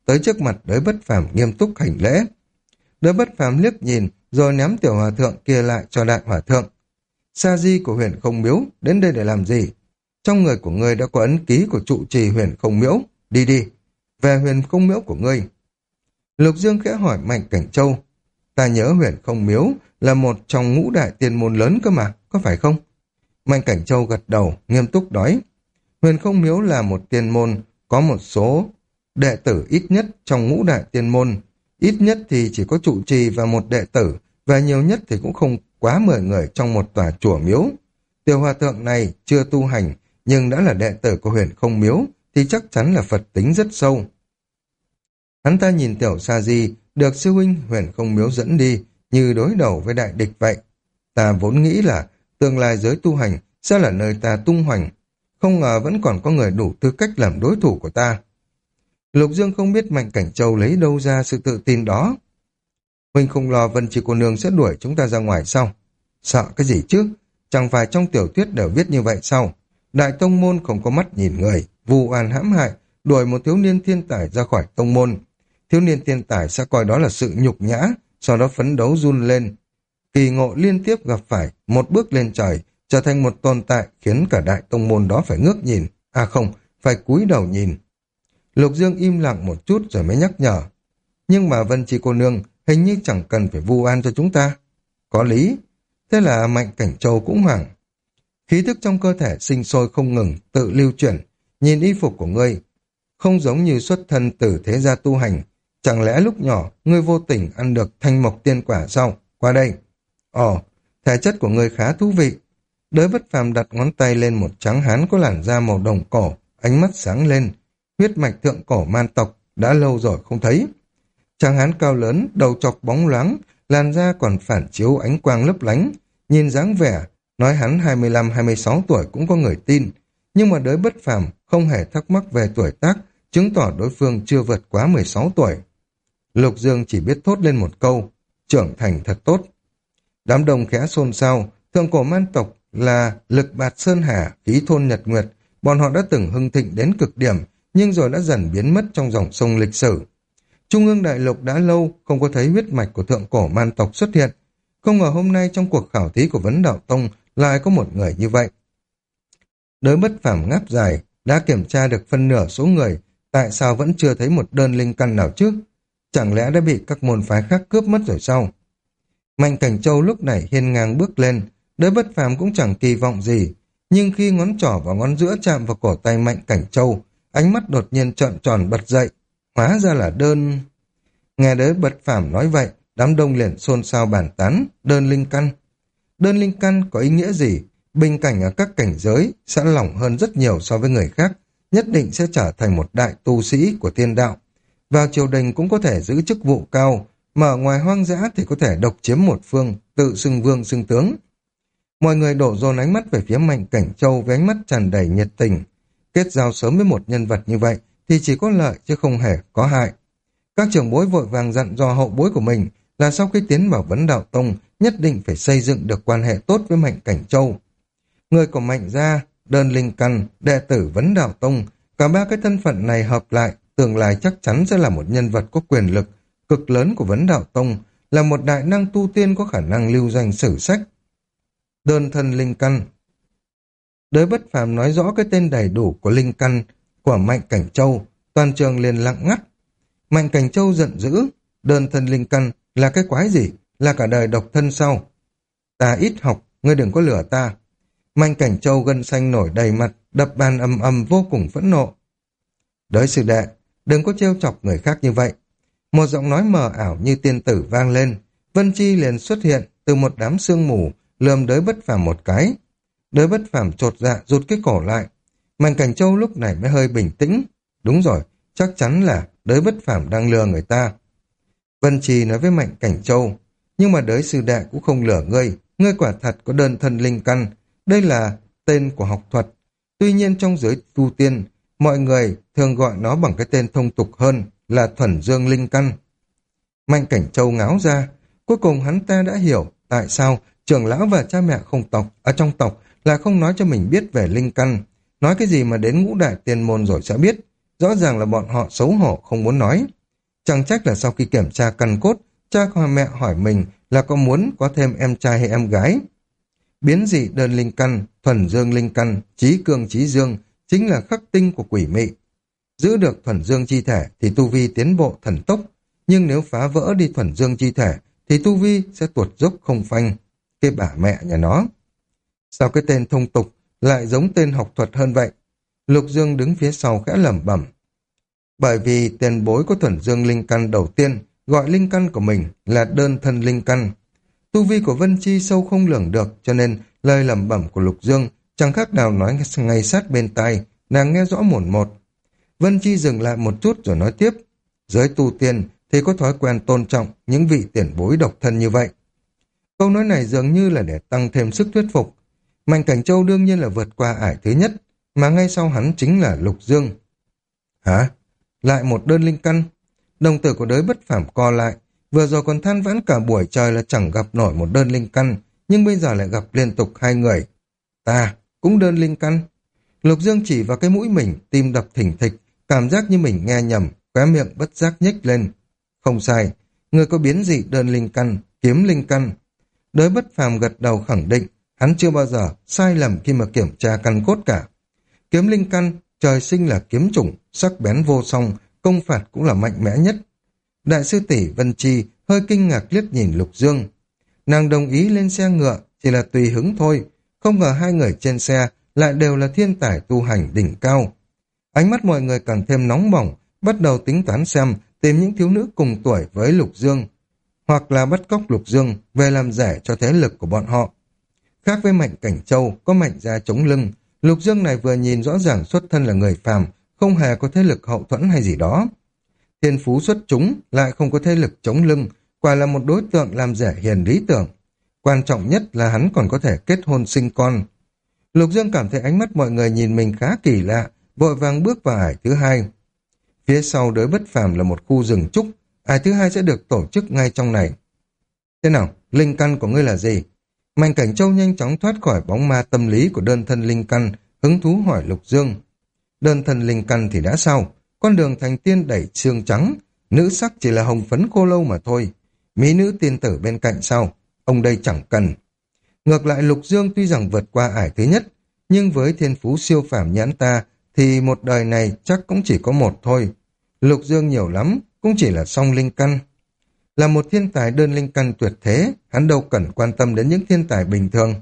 tới trước mặt Đới Bất Phàm nghiêm túc hành lễ. Đới Bất Phàm liếc nhìn, rồi ném tiểu hòa thượng kia lại cho đại hòa thượng. Sa di của Huyền Không Miếu, đến đây để làm gì? Trong người của ngươi đã có ấn ký của trụ trì Huyền Không Miếu, đi đi, về Huyền Không Miếu của ngươi. Lục Dương khẽ hỏi Mạnh Cảnh Châu, ta nhớ Huyền Không Miếu là một trong ngũ đại tiên môn lớn cơ mà, có phải không? Mạnh Cảnh Châu gật đầu, nghiêm túc nói, Huyền Không Miếu là một tiên môn, có một số đệ tử ít nhất trong ngũ đại tiên môn, ít nhất thì chỉ có trụ trì và một đệ tử, và nhiều nhất thì cũng không quá 10 người trong một tòa chùa miếu. Tiểu hòa thượng này chưa tu hành, nhưng đã là đệ tử của Huyền Không Miếu, thì chắc chắn là Phật tính rất sâu. Hắn ta nhìn tiểu Sa Di được sư huynh Huyền Không Miếu dẫn đi như đối đầu với đại địch vậy. Ta vốn nghĩ là tương lai giới tu hành sẽ là nơi ta tung hoành, không ngờ vẫn còn có người đủ tư cách làm đối thủ của ta. Lục Dương không biết Mạnh Cảnh Châu lấy đâu ra sự tự tin đó. Huynh không lo Vân Chi cô nương sẽ đuổi chúng ta ra ngoài sao? Sợ cái gì chứ? Chẳng phải trong tiểu thuyết đều viết như vậy sao? Đại tông môn không có mắt nhìn người, vu oan hãm hại, đuổi một thiếu niên thiên tài ra khỏi tông môn. Thiếu niên thiên tài sẽ coi đó là sự nhục nhã, sau đó phấn đấu run lên. Kỳ ngộ liên tiếp gặp phải, một bước lên trời, trở thành một tồn tại khiến cả đại tông môn đó phải ngước nhìn, à không, phải cúi đầu nhìn. Lục Dương im lặng một chút rồi mới nhắc nhở. Nhưng mà Vân Chi cô nương hình như chẳng cần phải vu oan cho chúng ta. Có lý. Thế là Mạnh Cảnh Châu cũng hoảng. Khí thức trong cơ thể sinh sôi không ngừng, tự lưu chuyển. Nhìn y phục của ngươi, không giống như xuất thân từ thế gia tu hành. Chẳng lẽ lúc nhỏ ngươi vô tình ăn được thanh mộc tiên quả sao? Qua đây. Ồ, thể chất của ngươi khá thú vị. Đới Bất Phàm đặt ngón tay lên một trắng hán có làn da màu đồng cổ, ánh mắt sáng lên. Huyết mạch thượng cổ man tộc đã lâu rồi không thấy. Tráng hán cao lớn, đầu chọc bóng loáng, làn da còn phản chiếu ánh quang lấp lánh. Nhìn dáng vẻ, nói hắn 25-26 tuổi cũng có người tin. Nhưng mà Đới Bất Phàm không hề thắc mắc về tuổi tác, chứng tỏ đối phương chưa vượt quá 16 tuổi. Lục Dương chỉ biết thốt lên một câu, trưởng thành thật tốt. Đám đông khẽ xôn xao, thượng cổ man tộc là Lực Bạt Sơn Hà, Khí Thôn Nhật Nguyệt. Bọn họ đã từng hưng thịnh đến cực điểm, nhưng rồi đã dần biến mất trong dòng sông lịch sử. Trung ương đại lục đã lâu không có thấy huyết mạch của thượng cổ man tộc xuất hiện. Không ngờ hôm nay trong cuộc khảo thí của Vấn Đạo Tông lại có một người như vậy. Đới Bất Phàm ngáp dài, đã kiểm tra được phân nửa số người, tại sao vẫn chưa thấy một đơn linh căn nào chứ? Chẳng lẽ đã bị các môn phái khác cướp mất rồi sao? Mạnh Cảnh Châu lúc này hiên ngang bước lên, Đới Bất Phàm cũng chẳng kỳ vọng gì, nhưng khi ngón trỏ và ngón giữa chạm vào cổ tay Mạnh Cảnh Châu, ánh mắt đột nhiên trợn tròn bật dậy, hóa ra là đơn. Nghe Đới Bất Phàm nói vậy, đám đông liền xôn xao bàn tán, đơn linh căn. Đơn linh căn có ý nghĩa gì? Bình cảnh ở các cảnh giới sẽ lỏng hơn rất nhiều so với người khác, nhất định sẽ trở thành một đại tu sĩ của thiên đạo. Vào triều đình cũng có thể giữ chức vụ cao, mà ở ngoài hoang dã thì có thể độc chiếm một phương, tự xưng vương xưng tướng. Mọi người đổ dồn ánh mắt về phía Mạnh Cảnh Châu với ánh mắt tràn đầy nhiệt tình. Kết giao sớm với một nhân vật như vậy thì chỉ có lợi chứ không hề có hại. Các trưởng bối vội vàng dặn dò hậu bối của mình là sau khi tiến vào Vấn Đạo Tông nhất định phải xây dựng được quan hệ tốt với Mạnh Cảnh Châu. Người của Mạnh gia, đơn linh căn, đệ tử Vấn Đạo Tông, cả ba cái thân phận này hợp lại, tương lai chắc chắn sẽ là một nhân vật có quyền lực cực lớn của Vấn Đạo Tông, là một đại năng tu tiên có khả năng lưu danh sử sách. Đơn thân linh căn. Đới Bất Phàm nói rõ cái tên đầy đủ của linh căn của Mạnh Cảnh Châu, toàn trường liền lặng ngắt. Mạnh Cảnh Châu giận dữ, đơn thân linh căn là cái quái gì, là cả đời độc thân sao? Ta ít học, ngươi đừng có lừa ta. Mạnh Cảnh Châu gân xanh nổi đầy mặt, đập bàn ầm ầm vô cùng phẫn nộ. Đới sư đệ, đừng có trêu chọc người khác như vậy. Một giọng nói mờ ảo như tiên tử vang lên, Vân Chi liền xuất hiện từ một đám sương mù, lườm Đới Bất Phàm một cái. Đới Bất Phàm chột dạ rụt cái cổ lại. Mạnh Cảnh Châu lúc này mới hơi bình tĩnh. Đúng rồi, chắc chắn là Đới Bất Phàm đang lừa người ta. Vân Chi nói với Mạnh Cảnh Châu, nhưng mà Đới sư đệ cũng không lừa ngươi, ngươi quả thật có đơn thân linh căn, đây là tên của học thuật. Tuy nhiên trong giới tu tiên, mọi người thường gọi nó bằng cái tên thông tục hơn là thuần dương linh căn. Mạnh Cảnh Châu ngáo ra, cuối cùng hắn ta đã hiểu tại sao trưởng lão và cha mẹ không tộc ở trong tộc là không nói cho mình biết về linh căn. Nói cái gì mà đến ngũ đại tiên môn rồi sẽ biết. Rõ ràng là bọn họ xấu hổ không muốn nói. Chẳng trách là sau khi kiểm tra căn cốt, cha và mẹ hỏi mình là có muốn có thêm em trai hay em gái. Biến dị đơn linh căn, thuần dương linh căn, trí cương trí dương, chính là khắc tinh của quỷ mị. Giữ được thuần dương chi thể thì tu vi tiến bộ thần tốc, nhưng nếu phá vỡ đi thuần dương chi thể thì tu vi sẽ tuột dốc không phanh. Cái bà mẹ nhà nó. Sao cái tên thông tục lại giống tên học thuật hơn vậy? Lục Dương đứng phía sau khẽ lẩm bẩm. Bởi vì tiền bối của thuần dương linh căn đầu tiên gọi linh căn của mình là đơn thân linh căn. Tu vi của Vân Chi sâu không lường được, cho nên lời lẩm bẩm của Lục Dương chẳng khác nào nói ngay sát bên tai, nàng nghe rõ mồn một. Vân Chi dừng lại một chút rồi nói tiếp. Giới tu tiên thì có thói quen tôn trọng những vị tiền bối độc thân như vậy. Câu nói này dường như là để tăng thêm sức thuyết phục. Mạnh Cảnh Châu đương nhiên là vượt qua ải thứ nhất, mà ngay sau hắn chính là Lục Dương. Hả? Lại một đơn linh căn? Đồng tử của đới bất phàm co lại, vừa rồi còn than vãn cả buổi trời là chẳng gặp nổi một đơn linh căn, nhưng bây giờ lại gặp liên tục hai người. Ta cũng đơn linh căn. Lục Dương chỉ vào cái mũi mình, tim đập thình thịch, cảm giác như mình nghe nhầm, khóe miệng bất giác nhếch lên. Không sai, người có biến dị đơn linh căn, kiếm linh căn. Đới bất phàm gật đầu khẳng định, hắn chưa bao giờ sai lầm khi mà kiểm tra căn cốt cả. Kiếm linh căn, trời sinh là kiếm chủng, sắc bén vô song, công phạt cũng là mạnh mẽ nhất. Đại sư tỷ Vân Chi hơi kinh ngạc liếc nhìn Lục Dương. Nàng đồng ý lên xe ngựa, chỉ là tùy hứng thôi, không ngờ hai người trên xe lại đều là thiên tài tu hành đỉnh cao. Ánh mắt mọi người càng thêm nóng bỏng, bắt đầu tính toán xem tìm những thiếu nữ cùng tuổi với Lục Dương, hoặc là bắt cóc Lục Dương về làm rẻ cho thế lực của bọn họ. Khác với Mạnh Cảnh Châu có mạnh gia chống lưng, Lục Dương này vừa nhìn rõ ràng xuất thân là người phàm, không hề có thế lực hậu thuẫn hay gì đó. Thiên phú xuất chúng lại không có thế lực chống lưng, quả là một đối tượng làm rẻ hiền lý tưởng. Quan trọng nhất là hắn còn có thể kết hôn sinh con. Lục Dương cảm thấy ánh mắt mọi người nhìn mình khá kỳ lạ, vội vàng bước vào ải thứ hai. Phía sau đới bất phàm là một khu rừng trúc, ải thứ hai sẽ được tổ chức ngay trong này. Thế nào, linh căn của ngươi là gì? Mạnh Cảnh Châu nhanh chóng thoát khỏi bóng ma tâm lý của đơn thân linh căn, hứng thú hỏi Lục Dương. Đơn thân linh căn thì đã sao? Con đường thành tiên đẩy xương trắng, nữ sắc chỉ là hồng phấn khô lâu mà thôi. Mỹ nữ tiên tử bên cạnh sao? Ông đây chẳng cần. Ngược lại Lục Dương tuy rằng vượt qua ải thứ nhất, nhưng với thiên phú siêu phàm nhãn ta thì một đời này chắc cũng chỉ có một thôi. Lục Dương nhiều lắm, cũng chỉ là song linh căn. Là một thiên tài đơn linh căn tuyệt thế, hắn đâu cần quan tâm đến những thiên tài bình thường.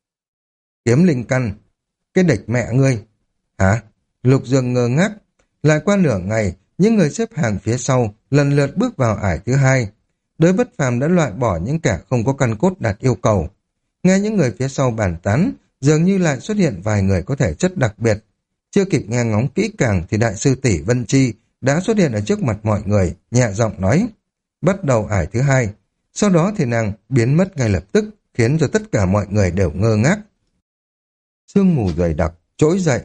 Kiếm linh căn, cái địch mẹ ngươi. Hả? Lục Dương ngơ ngác. Lại qua nửa ngày, những người xếp hàng phía sau lần lượt bước vào ải thứ hai. Đới bất phàm đã loại bỏ những kẻ không có căn cốt đạt yêu cầu. Nghe những người phía sau bàn tán, dường như lại xuất hiện vài người có thể chất đặc biệt. Chưa kịp nghe ngóng kỹ càng thì đại sư tỷ Vân Chi đã xuất hiện ở trước mặt mọi người, nhẹ giọng nói. Bắt đầu ải thứ hai. Sau đó thì nàng biến mất ngay lập tức, khiến cho tất cả mọi người đều ngơ ngác. Sương mù dày đặc, trỗi dậy.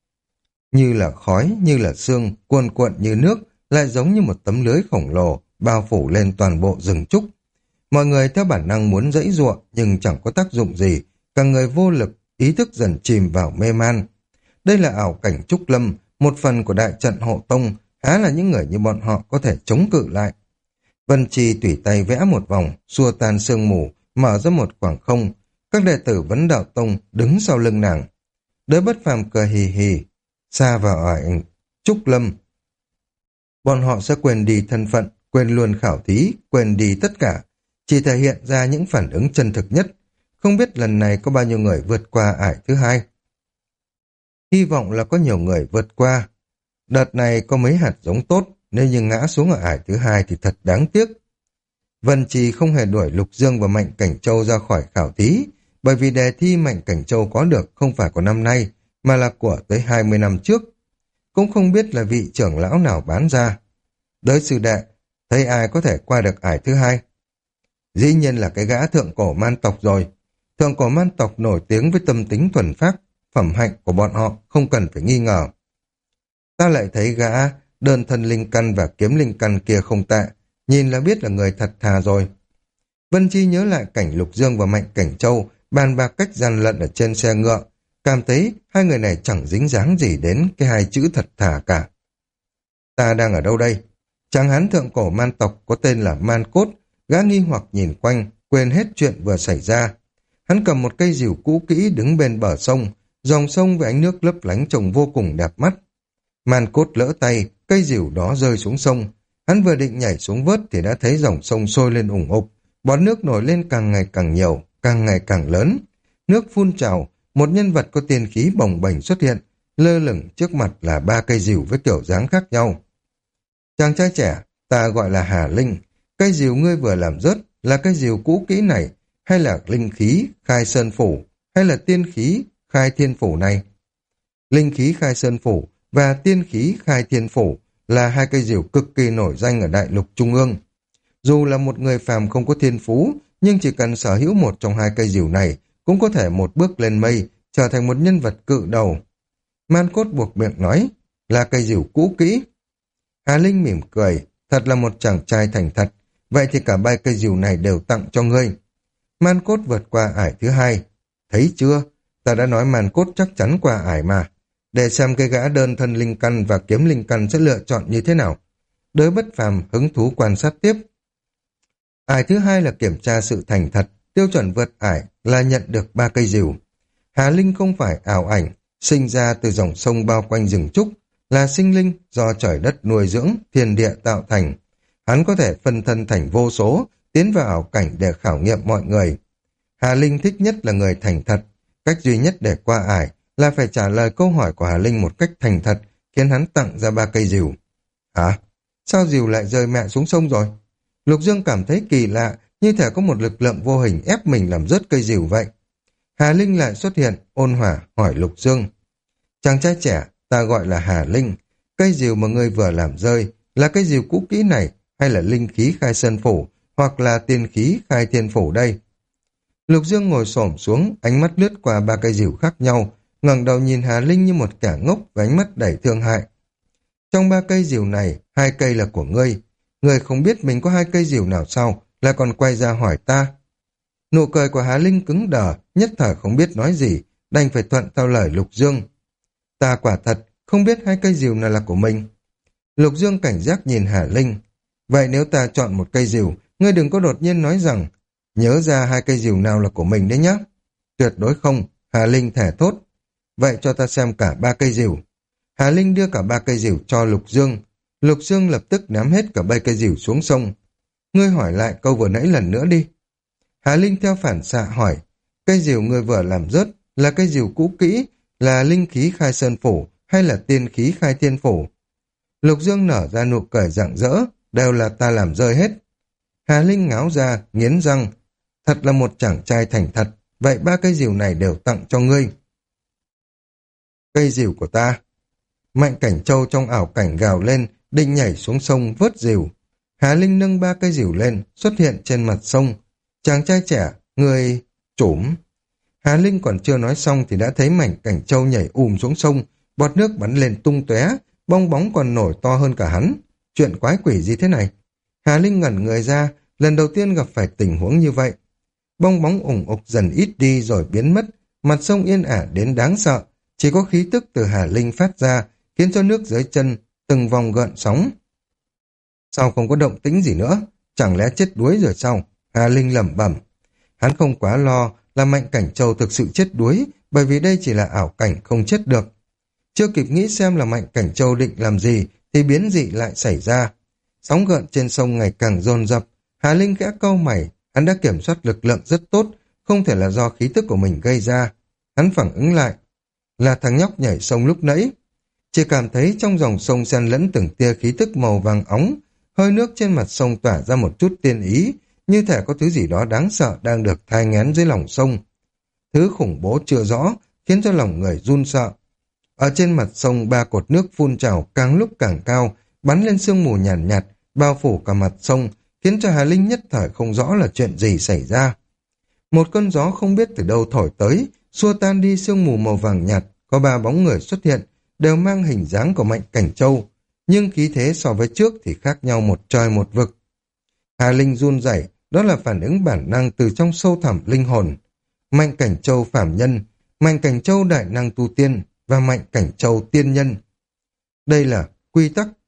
Như là khói, như là sương, cuồn cuộn như nước, lại giống như một tấm lưới khổng lồ, bao phủ lên toàn bộ rừng trúc. Mọi người theo bản năng muốn giãy giụa nhưng chẳng có tác dụng gì, cả người vô lực, ý thức dần chìm vào mê man. Đây là ảo cảnh trúc lâm, một phần của đại trận hộ tông, há là những người như bọn họ có thể chống cự lại. Vân Chi tùy tay vẽ một vòng, xua tan sương mù, mở ra một khoảng không. Các đệ tử Vấn Đạo Tông đứng sau lưng nàng. Đới bất phàm cười hì hì, xa vào ải trúc lâm. Bọn họ sẽ quên đi thân phận, quên luôn khảo thí, quên đi tất cả, chỉ thể hiện ra những phản ứng chân thực nhất. Không biết lần này có bao nhiêu người vượt qua ải thứ hai. Hy vọng là có nhiều người vượt qua. Đợt này có mấy hạt giống tốt, nếu như ngã xuống ở ải thứ hai thì thật đáng tiếc. Vân Trì không hề đuổi Lục Dương và Mạnh Cảnh Châu ra khỏi khảo thí, bởi vì đề thi Mạnh Cảnh Châu có được không phải của năm nay, mà là của tới 20 năm trước. Cũng không biết là vị trưởng lão nào bán ra. Đới sư đệ, thấy ai có thể qua được ải thứ hai? Dĩ nhiên là cái gã thượng cổ man tộc rồi. Thượng cổ man tộc nổi tiếng với tâm tính thuần phác, phẩm hạnh của bọn họ không cần phải nghi ngờ. Ta lại thấy gã đơn thân linh căn và kiếm linh căn kia không tệ, nhìn là biết là người thật thà rồi. Vân Chi nhớ lại cảnh Lục Dương và Mạnh Cảnh Châu bàn bạc cách gian lận ở trên xe ngựa, cảm thấy hai người này chẳng dính dáng gì đến cái hai chữ thật thà cả. Ta đang ở đâu đây? Tráng hán thượng cổ man tộc có tên là Man Cốt, gã nghi hoặc nhìn quanh, quên hết chuyện vừa xảy ra. Hắn cầm một cây rìu cũ kỹ đứng bên bờ sông, dòng sông với ánh nước lấp lánh trông vô cùng đẹp mắt. Man Cốt lỡ tay, cây rìu đó rơi xuống sông. Hắn vừa định nhảy xuống vớt thì đã thấy dòng sông sôi lên ủng ục, bọt nước nổi lên càng ngày càng nhiều, càng ngày càng lớn. Nước phun trào, một nhân vật có tiên khí bồng bềnh xuất hiện, lơ lửng trước mặt là 3 cây rìu với kiểu dáng khác nhau. Chàng trai trẻ, ta gọi là Hà Linh, cây rìu ngươi vừa làm rớt là cây rìu cũ kỹ này, hay là linh khí khai sơn phủ, hay là tiên khí khai thiên phủ này? Linh khí khai sơn phủ và tiên khí khai thiên phủ là 2 cây rìu cực kỳ nổi danh ở đại lục trung ương. Dù là một người phàm không có thiên phú, nhưng chỉ cần sở hữu một trong 2 cây rìu này cũng có thể một bước lên mây, trở thành một nhân vật cự đầu. Man Cốt buộc miệng nói, là cây rìu cũ kỹ. Hà Linh mỉm cười, thật là một chàng trai thành thật, vậy thì cả 3 cây rìu này đều tặng cho ngươi. Man Cốt vượt qua ải thứ 2. Thấy chưa, ta đã nói Man Cốt chắc chắn qua ải mà. Để xem cái gã đơn thân linh căn và kiếm linh căn sẽ lựa chọn như thế nào. Đới Bất Phàm hứng thú quan sát tiếp. Ải thứ 2 là kiểm tra sự thành thật, tiêu chuẩn vượt ải là nhận được 3 cây rìu. Hà Linh không phải ảo ảnh, sinh ra từ dòng sông bao quanh rừng trúc, là sinh linh do trời đất nuôi dưỡng, thiên địa tạo thành. Hắn có thể phân thân thành vô số, tiến vào ảo cảnh để khảo nghiệm mọi người. Hà Linh thích nhất là người thành thật. Cách duy nhất để qua ải là phải trả lời câu hỏi của Hà Linh một cách thành thật, khiến hắn tặng ra 3 cây rìu. Hả? Sao rìu lại rơi mẹ xuống sông rồi? Lục Dương cảm thấy kỳ lạ, như thể có một lực lượng vô hình ép mình làm rớt cây rìu vậy. Hà Linh lại xuất hiện, ôn hòa hỏi Lục Dương. Chàng trai trẻ, ta gọi là Hà Linh. Cây rìu mà ngươi vừa làm rơi là cây rìu cũ kỹ này, hay là linh khí khai sơn phủ, hoặc là tiên khí khai thiên phủ đây? Lục Dương ngồi xổm xuống, ánh mắt lướt qua 3 cây rìu khác nhau, ngẩng đầu nhìn Hà Linh như một kẻ ngốc với ánh mắt đầy thương hại. Trong 3 cây rìu này, 2 cây là của ngươi. Ngươi không biết mình có 2 cây rìu nào sao, lại còn quay ra hỏi ta. Nụ cười của Hà Linh cứng đờ, nhất thời không biết nói gì, đành phải thuận theo lời Lục Dương. Ta quả thật không biết 2 cây rìu nào là của mình. Lục Dương cảnh giác nhìn Hà Linh. Vậy nếu ta chọn một cây rìu, ngươi đừng có đột nhiên nói rằng nhớ ra 2 cây rìu nào là của mình đấy nhá. Tuyệt đối không, Hà Linh thẻ thốt. Vậy cho ta xem cả 3 cây rìu. Hà Linh đưa cả 3 cây rìu cho Lục Dương. Lục Dương lập tức ném hết cả 3 cây rìu xuống sông. Ngươi hỏi lại câu vừa nãy lần nữa đi. Hà Linh theo phản xạ hỏi, cây rìu ngươi vừa làm rớt là cây rìu cũ kỹ, là linh khí khai sơn phủ, hay là tiên khí khai thiên phủ? Lục Dương nở ra nụ cười rạng rỡ, đều là ta làm rơi hết. Hà Linh ngáo ra, nghiến răng, thật là một chàng trai thành thật, vậy 3 cây rìu này đều tặng cho ngươi. Cây rìu của ta. Mạnh Cảnh Châu trong ảo cảnh gào lên, định nhảy xuống sông vớt rìu. Hà Linh nâng 3 cây rìu lên, xuất hiện trên mặt sông. Chàng trai trẻ, người trủm. Hà Linh còn chưa nói xong thì đã thấy Mạnh Cảnh Châu nhảy xuống sông, bọt nước bắn lên tung tóe, bong bóng còn nổi to hơn cả hắn. Chuyện quái quỷ gì thế này? Hà Linh ngẩn người ra, lần đầu tiên gặp phải tình huống như vậy. Bong bóng ủng ục dần ít đi rồi biến mất, mặt sông yên ả đến đáng sợ, chỉ có khí tức từ Hà Linh phát ra, khiến cho nước dưới chân từng vòng gợn sóng. Sao không có động tĩnh gì nữa? Chẳng lẽ chết đuối rồi sao? Hà Linh lẩm bẩm. Hắn không quá lo là Mạnh Cảnh Châu thực sự chết đuối, bởi vì đây chỉ là ảo cảnh không chết được. Chưa kịp nghĩ xem là Mạnh Cảnh Châu định làm gì, thì biến dị lại xảy ra. Sóng gợn trên sông ngày càng dồn dập. Hà Linh khẽ cau mày, hắn đã kiểm soát lực lượng rất tốt, không thể là do khí tức của mình gây ra. Hắn phản ứng lại, là thằng nhóc nhảy sông lúc nãy. Chỉ cảm thấy trong dòng sông xen lẫn từng tia khí tức màu vàng óng, hơi nước trên mặt sông tỏa ra một chút tiên ý, như thể có thứ gì đó đáng sợ đang được thai nghén dưới lòng sông. Thứ khủng bố chưa rõ, khiến cho lòng người run sợ. Ở trên mặt sông 3 cột nước phun trào càng lúc càng cao, bắn lên sương mù nhàn nhạt, bao phủ cả mặt sông, khiến cho Hà Linh nhất thời không rõ là chuyện gì xảy ra. Một cơn gió không biết từ đâu thổi tới, xua tan đi sương mù màu vàng nhạt, có 3 bóng người xuất hiện, đều mang hình dáng của Mạnh Cảnh Châu, nhưng khí thế so với trước thì khác nhau một trời một vực. Hà Linh run rẩy, đó là phản ứng bản năng từ trong sâu thẳm linh hồn. Mạnh Cảnh Châu phàm nhân, Mạnh Cảnh Châu đại năng tu tiên và Mạnh Cảnh Châu tiên nhân. Đây là quy tắc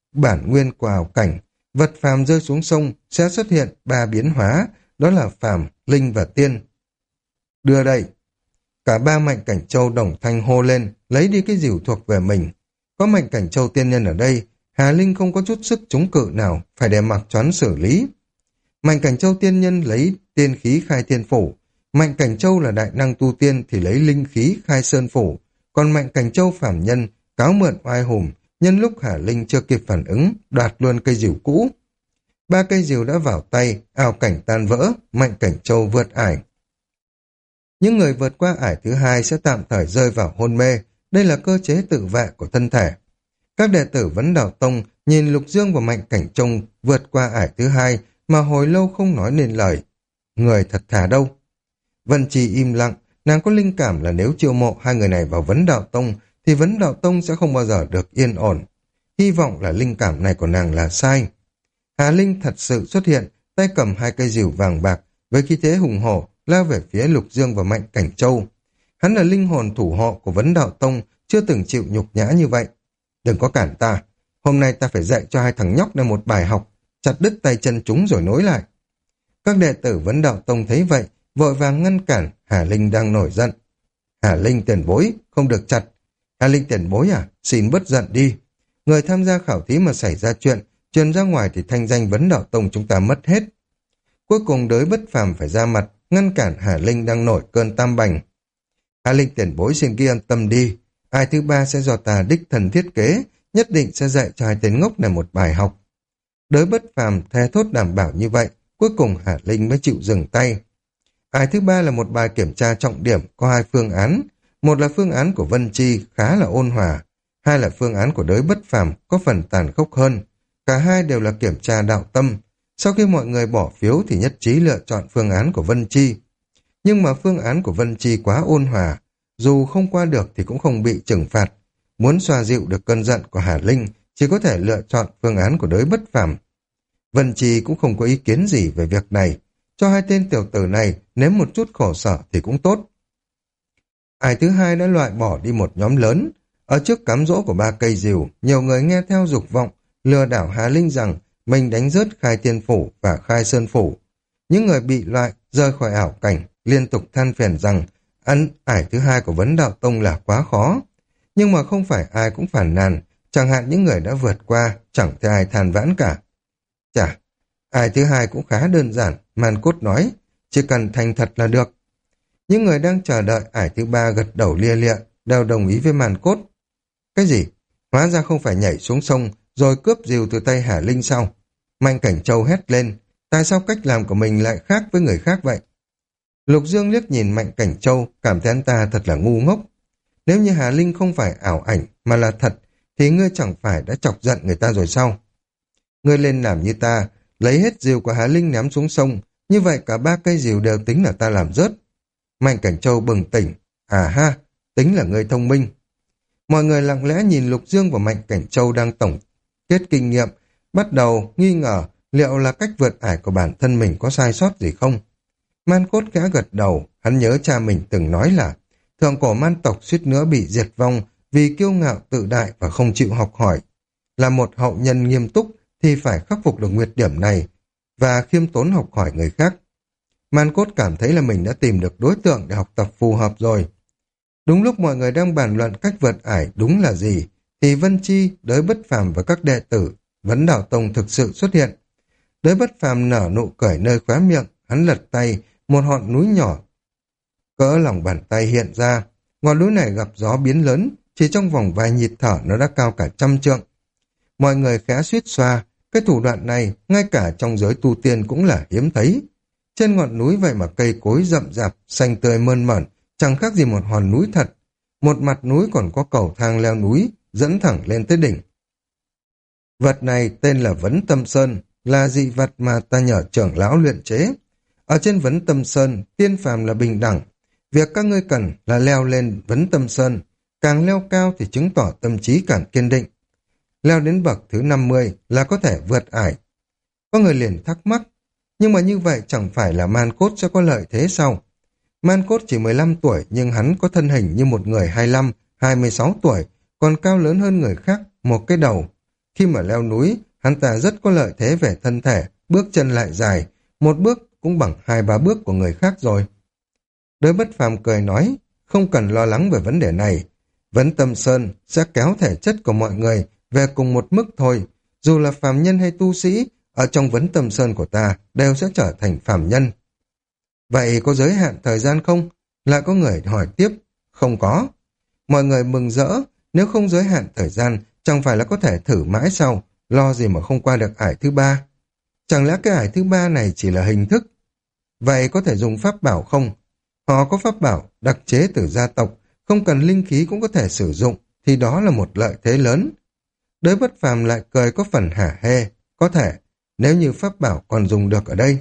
bản nguyên của ảo cảnh, vật phàm rơi xuống sông sẽ xuất hiện ba biến hóa, đó là phàm, linh và tiên. Đưa đây. Cả ba Mạnh Cảnh Châu đồng thanh hô lên, lấy đi cái rìu thuộc về mình. Có Mạnh Cảnh Châu tiên nhân ở đây, Hà Linh không có chút sức chống cự nào, phải để mặc choán xử lý. Mạnh Cảnh Châu tiên nhân lấy tiên khí khai thiên phủ, Mạnh Cảnh Châu là đại năng tu tiên thì lấy linh khí khai sơn phủ, còn Mạnh Cảnh Châu phàm nhân cáo mượn oai hùng, nhân lúc Hà Linh chưa kịp phản ứng, đoạt luôn cây rìu cũ. Ba cây rìu đã vào tay, ảo cảnh tan vỡ, Mạnh Cảnh Châu vượt ải. Những người vượt qua ải thứ hai sẽ tạm thời rơi vào hôn mê, đây là cơ chế tự vệ của thân thể. Các đệ tử Vấn Đạo Tông nhìn Lục Dương và Mạnh Cảnh Châu vượt qua ải thứ hai mà hồi lâu không nói nên lời. Người thật thà đâu? Vân Trì im lặng, nàng có linh cảm là nếu chiêu mộ hai người này vào Vấn Đạo Tông thì Vấn Đạo Tông sẽ không bao giờ được yên ổn. Hy vọng là linh cảm này của nàng là sai. Hà Linh thật sự xuất hiện, tay cầm hai cây rìu vàng bạc, với khí thế hùng hổ lao về phía Lục Dương và Mạnh Cảnh Châu. Hắn là linh hồn thủ hộ của Vấn Đạo Tông, chưa từng chịu nhục nhã như vậy. Đừng có cản ta, hôm nay ta phải dạy cho hai thằng nhóc này một bài học, chặt đứt tay chân chúng rồi nối lại. Các đệ tử Vấn Đạo Tông thấy vậy, vội vàng ngăn cản. Hà Linh đang nổi giận. Hà Linh tiền bối, không được chặt. Hà Linh tiền bối à, xin bớt giận đi. Người tham gia khảo thí mà xảy ra chuyện, truyền ra ngoài thì thanh danh Vấn Đạo Tông chúng ta mất hết. Cuối cùng Đới Bất Phàm phải ra mặt, ngăn cản Hà Linh đang nổi cơn tam bành. Hà Linh tiền bối xin ghi yên tâm đi, ai thứ ba sẽ do ta đích thân thiết kế, nhất định sẽ dạy cho hai tên ngốc này một bài học. Đới Bất Phàm thề thốt đảm bảo như vậy, cuối cùng Hà Linh mới chịu dừng tay. Ai thứ ba là một bài kiểm tra trọng điểm có hai phương án, một là phương án của Vân Chi khá là ôn hòa, hai là phương án của Đới Bất Phàm có phần tàn khốc hơn. Cả hai đều là kiểm tra đạo tâm. Sau khi mọi người bỏ phiếu thì nhất trí lựa chọn phương án của Vân Chi. Nhưng mà phương án của Vân Chi quá ôn hòa, dù không qua được thì cũng không bị trừng phạt. Muốn xoa dịu được cơn giận của Hà Linh, chỉ có thể lựa chọn phương án của Đới Bất Phàm. Vân Chi cũng không có ý kiến gì về việc này, cho hai tên tiểu tử này nếm một chút khổ sở thì cũng tốt. Ải thứ hai đã loại bỏ đi một nhóm lớn. Ở trước cám dỗ của ba cây rìu, nhiều người nghe theo dục vọng, lừa đảo Hà Linh rằng mình đánh rớt khai thiên phủ và khai sơn phủ. Những người bị loại rời khỏi ảo cảnh liên tục than phiền rằng ải thứ hai của Vấn Đạo Tông là quá khó. Nhưng mà không phải ai cũng phản nàn, chẳng hạn những người đã vượt qua chẳng thấy ai than vãn cả. Chả, ải thứ hai cũng khá đơn giản, Man Cốt nói, chỉ cần thành thật là được. Những người đang chờ đợi ải thứ ba gật đầu lia lịa, đều đồng ý với Man Cốt. Cái gì? Hóa ra không phải nhảy xuống sông rồi cướp rìu từ tay Hà Linh sao? Mạnh Cảnh Châu hét lên, tại sao cách làm của mình lại khác với người khác vậy? Lục Dương liếc nhìn Mạnh Cảnh Châu, cảm thấy anh ta thật là ngu ngốc. Nếu như Hà Linh không phải ảo ảnh mà là thật, thì ngươi chẳng phải đã chọc giận người ta rồi sao? Ngươi lên làm như ta, lấy hết rìu của Hà Linh ném xuống sông, như vậy cả ba cây rìu đều tính là ta làm rớt. Mạnh Cảnh Châu bừng tỉnh, à ha, tính là ngươi thông minh. Mọi người lặng lẽ nhìn Lục Dương và Mạnh Cảnh Châu đang tổng kết kinh nghiệm, bắt đầu nghi ngờ liệu là cách vượt ải của bản thân mình có sai sót gì không. Man Cốt khẽ gật đầu, hắn nhớ cha mình từng nói là thượng cổ man tộc suýt nữa bị diệt vong vì kiêu ngạo tự đại và không chịu học hỏi. Là một hậu nhân nghiêm túc thì phải khắc phục được nhược điểm này và khiêm tốn học hỏi người khác. Man Cốt cảm thấy là mình đã tìm được đối tượng để học tập phù hợp rồi. Đúng lúc mọi người đang bàn luận cách vượt ải đúng là gì, thì Vân Chi, Đới Bất Phàm và các đệ tử Vấn Đạo Tông thực sự xuất hiện. Đới Bất Phàm nở nụ cười nơi khóe miệng, hắn lật tay, một ngọn núi nhỏ cỡ lòng bàn tay hiện ra. Ngọn núi này gặp gió biến lớn, chỉ trong vòng vài nhịp thở nó đã cao cả 100 trượng. Mọi người khẽ suýt xoa, cái thủ đoạn này ngay cả trong giới tu tiên cũng là hiếm thấy. Trên ngọn núi vậy mà cây cối rậm rạp, xanh tươi mơn mởn, chẳng khác gì một hòn núi thật. Một mặt núi còn có cầu thang leo núi, dẫn thẳng lên tới đỉnh. Vật này tên là Vấn Tâm Sơn, là dị vật mà ta nhờ trưởng lão luyện chế. Ở trên Vấn Tâm Sơn, tiên phàm là bình đẳng. Việc các ngươi cần là leo lên Vấn Tâm Sơn. Càng leo cao thì chứng tỏ tâm trí càng kiên định. Leo đến bậc thứ 50 là có thể vượt ải. Có người liền thắc mắc, nhưng mà như vậy chẳng phải là Man Cốt sẽ có lợi thế sao? Man Cốt chỉ 15 tuổi nhưng hắn có thân hình như một người 25, 26 tuổi, còn cao lớn hơn người khác, một cái đầu. Khi mà leo núi, hắn ta rất có lợi thế về thân thể, bước chân lại dài, một bước cũng bằng 2-3 bước của người khác rồi. Đới Bất Phàm cười nói, không cần lo lắng về vấn đề này. Vấn Tâm Sơn sẽ kéo thể chất của mọi người về cùng một mức thôi. Dù là phàm nhân hay tu sĩ, ở trong Vấn Tâm Sơn của ta đều sẽ trở thành phàm nhân. Vậy có giới hạn thời gian không? Lại có người hỏi tiếp. Không có. Mọi người mừng rỡ, nếu không giới hạn thời gian, chẳng phải là có thể thử mãi sao? Lo gì mà không qua được ải thứ 3? Chẳng lẽ cái ải thứ 3 này chỉ là hình thức? Vậy có thể dùng pháp bảo không? Họ có pháp bảo đặc chế từ gia tộc, không cần linh khí cũng có thể sử dụng, thì đó là một lợi thế lớn. Đới Bất Phàm lại cười có phần hả hê, có thể, nếu như pháp bảo còn dùng được ở đây.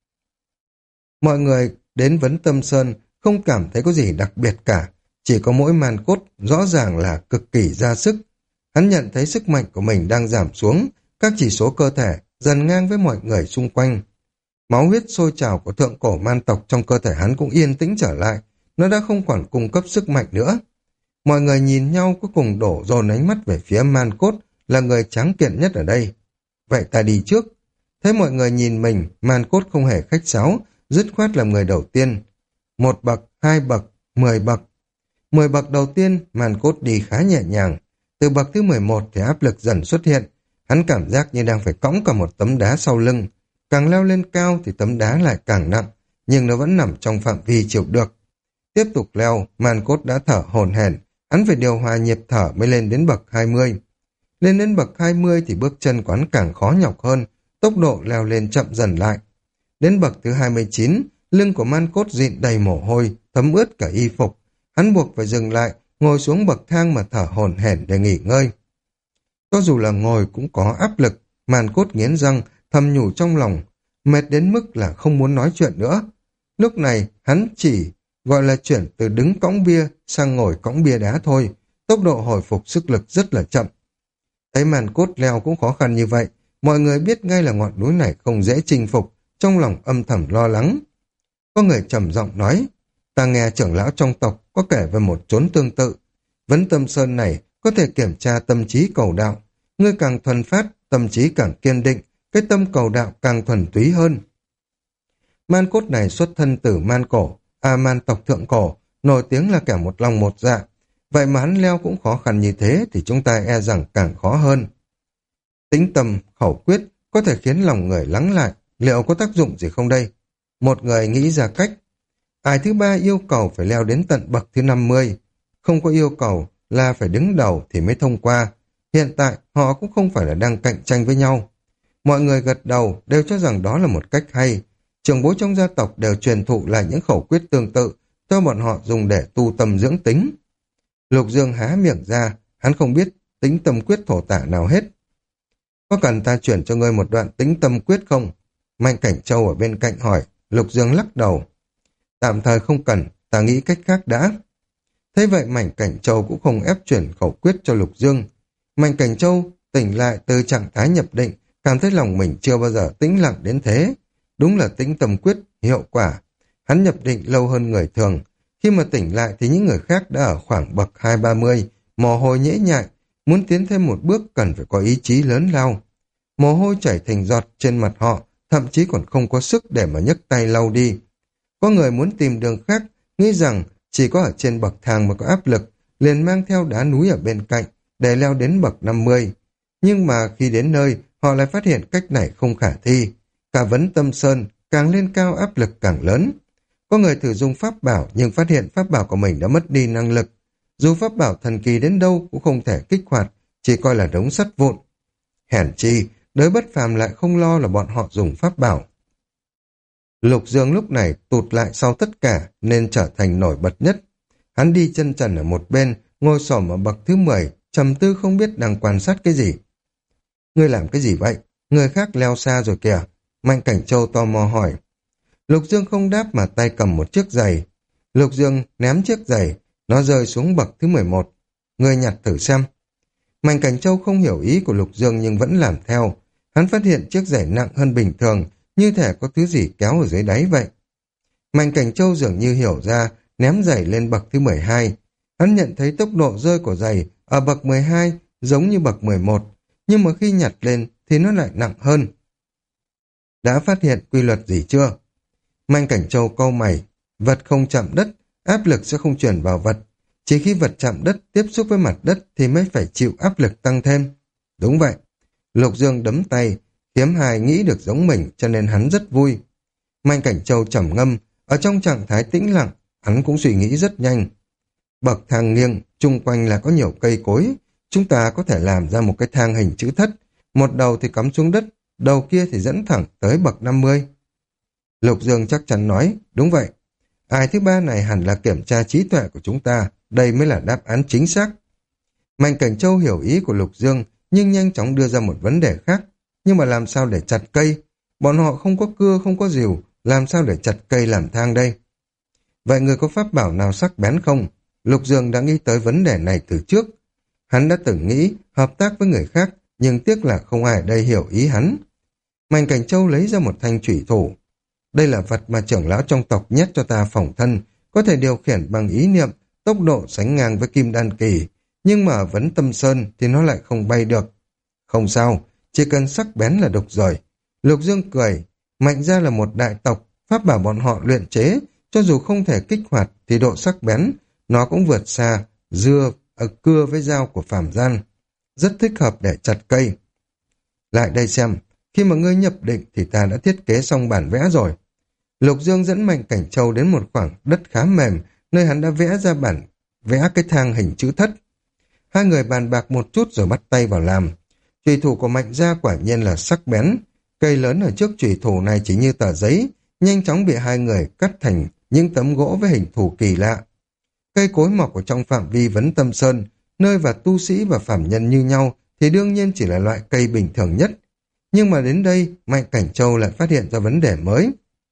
Mọi người đến Vấn Tâm Sơn không cảm thấy có gì đặc biệt cả, chỉ có mỗi man cốt rõ ràng là cực kỳ ra sức. Hắn nhận thấy sức mạnh của mình đang giảm xuống, các chỉ số cơ thể dần ngang với mọi người xung quanh. Máu huyết sôi trào của thượng cổ man tộc trong cơ thể hắn cũng yên tĩnh trở lại, nó đã không còn cung cấp sức mạnh nữa. Mọi người nhìn nhau cuối cùng đổ dồn ánh mắt về phía man cốt, là người tráng kiện nhất ở đây. Vậy ta đi trước. Thấy mọi người nhìn mình, man cốt không hề khách sáo, dứt khoát làm người đầu tiên. 1 bậc, 2 bậc, 10 bậc. 10 bậc đầu tiên, man cốt đi khá nhẹ nhàng. Từ bậc thứ 11 thì áp lực dần xuất hiện. Hắn cảm giác như đang phải cõng cả một tấm đá sau lưng. Càng leo lên cao thì tấm đá lại càng nặng, nhưng nó vẫn nằm trong phạm vi chịu được. Tiếp tục leo, man cốt đã thở hổn hển, hắn phải điều hòa nhịp thở mới lên đến bậc 20. Lên đến bậc 20 thì bước chân của hắn càng khó nhọc hơn, tốc độ leo lên chậm dần lại. Đến bậc thứ 29, lưng của man cốt dịn đầy mồ hôi, thấm ướt cả y phục. Hắn buộc phải dừng lại, ngồi xuống bậc thang mà thở hổn hển để nghỉ ngơi. Cho dù là ngồi cũng có áp lực, man cốt nghiến răng, thầm nhủ trong lòng, mệt đến mức là không muốn nói chuyện nữa. Lúc này, hắn chỉ gọi là chuyển từ đứng cõng bia sang ngồi cõng bia đá thôi, tốc độ hồi phục sức lực rất là chậm. Thấy man cốt leo cũng khó khăn như vậy, mọi người biết ngay là ngọn núi này không dễ chinh phục, trong lòng âm thầm lo lắng. Có người trầm giọng nói, ta nghe trưởng lão trong tộc có kể về một chốn tương tự. Vấn Tâm Sơn này có thể kiểm tra tâm trí cầu đạo. Ngươi càng thuần phát, tâm trí càng kiên định, cái tâm cầu đạo càng thuần túy hơn. Man cốt này xuất thân từ man tộc thượng cổ, nổi tiếng là kẻ một lòng một dạ. Vậy mà hắn leo cũng khó khăn như thế thì chúng ta e rằng càng khó hơn. Tĩnh tâm, khẩu quyết có thể khiến lòng người lắng lại, liệu có tác dụng gì không đây? Một người nghĩ ra cách. Ải thứ 3 yêu cầu phải leo đến tận bậc thứ 50. Không có yêu cầu là phải đứng đầu thì mới thông qua. Hiện tại họ cũng không phải là đang cạnh tranh với nhau. Mọi người gật đầu đều cho rằng đó là một cách hay. Trưởng bối trong gia tộc đều truyền thụ lại những khẩu quyết tương tự cho bọn họ dùng để tu tâm dưỡng tính. Lục Dương há miệng ra, hắn không biết tính tâm quyết thổ tả nào hết. Có cần ta chuyển cho ngươi một đoạn tính tâm quyết không? Mạnh Cảnh Châu ở bên cạnh hỏi. Lục Dương lắc đầu. Tạm thời không cần, ta nghĩ cách khác đã. Thế vậy Mạnh Cảnh Châu cũng không ép chuyển khẩu quyết cho Lục Dương. Mạnh Cảnh Châu tỉnh lại từ trạng thái nhập định, cảm thấy lòng mình chưa bao giờ tĩnh lặng đến thế. Đúng là tĩnh tâm quyết, hiệu quả. Hắn nhập định lâu hơn người thường. Khi mà tỉnh lại thì những người khác đã ở khoảng bậc 2-30, mồ hôi nhễ nhại. Muốn tiến thêm một bước cần phải có ý chí lớn lao. Mồ hôi chảy thành giọt trên mặt họ, thậm chí còn không có sức để mà nhấc tay lau đi. Có người muốn tìm đường khác, nghĩ rằng chỉ có ở trên bậc thang mà có áp lực, liền mang theo đá núi ở bên cạnh để leo đến bậc 50. Nhưng mà khi đến nơi, họ lại phát hiện cách này không khả thi. Cả Vấn Tâm Sơn càng lên cao áp lực càng lớn. Có người thử dùng pháp bảo nhưng phát hiện pháp bảo của mình đã mất đi năng lực. Dù pháp bảo thần kỳ đến đâu cũng không thể kích hoạt, chỉ coi là đống sắt vụn. Hèn chi, Đới Bất Phàm lại không lo là bọn họ dùng pháp bảo. Lục Dương lúc này tụt lại sau tất cả nên trở thành nổi bật nhất. Hắn đi chân trần ở một bên, ngồi xổm ở bậc thứ 10, trầm tư không biết đang quan sát cái gì. Ngươi làm cái gì vậy? Người khác leo xa rồi kìa. Mạnh Cảnh Châu tò mò hỏi. Lục Dương không đáp mà tay cầm một chiếc giày. Lục Dương ném chiếc giày, nó rơi xuống bậc thứ 11. Ngươi nhặt thử xem. Mạnh Cảnh Châu không hiểu ý của Lục Dương nhưng vẫn làm theo. Hắn phát hiện chiếc giày nặng hơn bình thường, như thể có thứ gì kéo ở dưới đáy vậy. Mạnh Cảnh Châu dường như hiểu ra, ném giày lên bậc thứ 12. Hắn nhận thấy tốc độ rơi của giày ở bậc 12 giống như bậc 11. nhưng mà khi nhặt lên thì nó lại nặng hơn. Đã phát hiện quy luật gì chưa? Mạnh Cảnh Châu cau mày, vật không chạm đất, áp lực sẽ không chuyển vào vật. Chỉ khi vật chạm đất tiếp xúc với mặt đất thì mới phải chịu áp lực tăng thêm. Đúng vậy. Lục Dương đấm tay, Kiếm Hài nghĩ được giống mình cho nên hắn rất vui. Mạnh Cảnh Châu trầm ngâm, ở trong trạng thái tĩnh lặng, hắn cũng suy nghĩ rất nhanh. Bậc thang nghiêng, chung quanh là có nhiều cây cối. Chúng ta có thể làm ra một cái thang hình chữ thất. Một đầu thì cắm xuống đất, đầu kia thì dẫn thẳng tới bậc 50. Lục Dương chắc chắn nói, đúng vậy. Ai thứ ba này hẳn là kiểm tra trí tuệ của chúng ta, đây mới là đáp án chính xác. Mạnh Cảnh Châu hiểu ý của Lục Dương, nhưng nhanh chóng đưa ra một vấn đề khác. Nhưng mà làm sao để chặt cây? Bọn họ không có cưa, không có rìu, làm sao để chặt cây làm thang đây? Vậy người có pháp bảo nào sắc bén không? Lục Dương đã nghĩ tới vấn đề này từ trước. Hắn đã từng nghĩ hợp tác với người khác, nhưng tiếc là không ai ở đây hiểu ý hắn. Mạnh Cảnh Châu lấy ra một thanh chủy thủ. Đây là vật mà trưởng lão trong tộc nhét cho ta phòng thân, có thể điều khiển bằng ý niệm, tốc độ sánh ngang với kim đan kỳ, nhưng mà ở Vấn Tâm Sơn thì nó lại không bay được. Không sao, chỉ cần sắc bén là được rồi. Lục Dương cười, Mạnh gia là một đại tộc, pháp bảo bọn họ luyện chế, cho dù không thể kích hoạt thì độ sắc bén, nó cũng vượt xa cưa với dao của phàm gian. Rất thích hợp để chặt cây. Lại đây xem, khi mà ngươi nhập định thì ta đã thiết kế xong bản vẽ rồi. Lục Dương dẫn Mạnh Cảnh Châu đến một khoảng đất khá mềm, nơi hắn đã vẽ ra vẽ cái thang hình chữ thất. Hai người bàn bạc một chút rồi bắt tay vào làm. Chùy thủ của Mạnh gia quả nhiên là sắc bén. Cây lớn ở trước chùy thủ này chỉ như tờ giấy, nhanh chóng bị hai người cắt thành những tấm gỗ với hình thù kỳ lạ. Cây cối mọc ở trong phạm vi Vấn Tâm Sơn, nơi và tu sĩ và phàm nhân như nhau thì đương nhiên chỉ là loại cây bình thường nhất. Nhưng mà đến đây, Mạnh Cảnh Châu lại phát hiện ra vấn đề mới.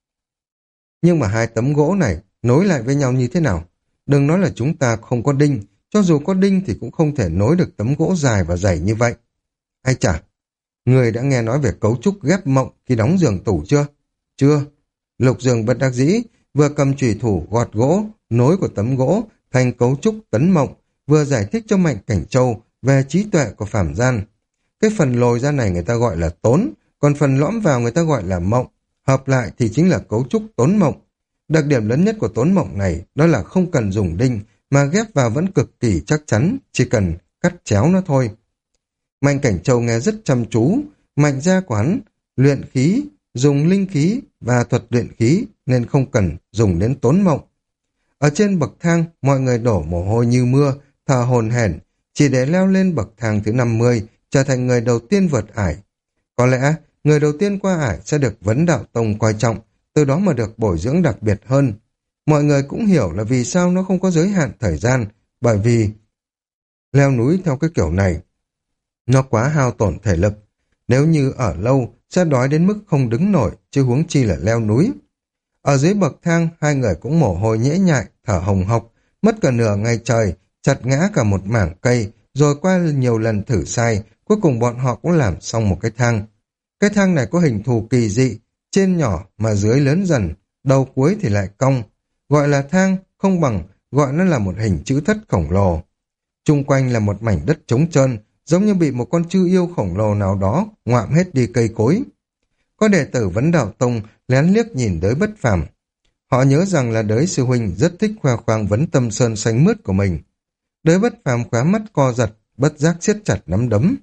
Nhưng mà hai tấm gỗ này nối lại với nhau như thế nào? Đừng nói là chúng ta không có đinh, cho dù có đinh thì cũng không thể nối được tấm gỗ dài và dày như vậy. Ai chả, người đã nghe nói về cấu trúc ghép mộng khi đóng giường tủ chưa? Chưa. Lục Dương bất đắc dĩ, vừa cầm chùy thủ gọt gỗ, nối của tấm gỗ thành cấu trúc tấn mộng, vừa giải thích cho Mạnh Cảnh Châu về trí tuệ của phàm gian. Cái phần lồi ra này người ta gọi là tốn, còn phần lõm vào người ta gọi là mộng. Hợp lại thì chính là cấu trúc tốn mộng. Đặc điểm lớn nhất của tốn mộng này đó là không cần dùng đinh, mà ghép vào vẫn cực kỳ chắc chắn, chỉ cần cắt chéo nó thôi. Mạnh Cảnh Châu nghe rất chăm chú, Mạnh gia của hắn luyện khí, dùng linh khí và thuật luyện khí nên không cần dùng đến tốn mộng. Ở trên bậc thang, mọi người đổ mồ hôi như mưa, thở hổn hển, chỉ để leo lên bậc thang thứ 50, trở thành người đầu tiên vượt ải. Có lẽ, người đầu tiên qua ải sẽ được Vấn Đạo Tông coi trọng, từ đó mà được bồi dưỡng đặc biệt hơn. Mọi người cũng hiểu là vì sao nó không có giới hạn thời gian, bởi vì leo núi theo cái kiểu này, nó quá hao tổn thể lực. Nếu như ở lâu, sẽ đói đến mức không đứng nổi, chứ huống chi là leo núi. Ở dưới bậc thang, hai người cũng mồ hôi nhễ nhại, thở hồng hộc, mất cả nửa ngày trời, chặt ngã cả một mảng cây, rồi qua nhiều lần thử sai, cuối cùng bọn họ cũng làm xong một cái thang. Cái thang này có hình thù kỳ dị, trên nhỏ mà dưới lớn dần, đầu cuối thì lại cong. Gọi là thang, không bằng, gọi nó là một hình chữ thất khổng lồ. Chung quanh là một mảnh đất trống trơn, giống như bị một con chư yêu khổng lồ nào đó ngoạm hết đi cây cối. Có đệ tử Vấn Đạo Tông lén liếc nhìn Đới Bất Phàm. Họ nhớ rằng là Đới sư huynh rất thích khoe khoang Vấn Tâm Sơn xanh mướt của mình. Đới Bất Phàm khóe mắt co giật, bất giác siết chặt nắm đấm.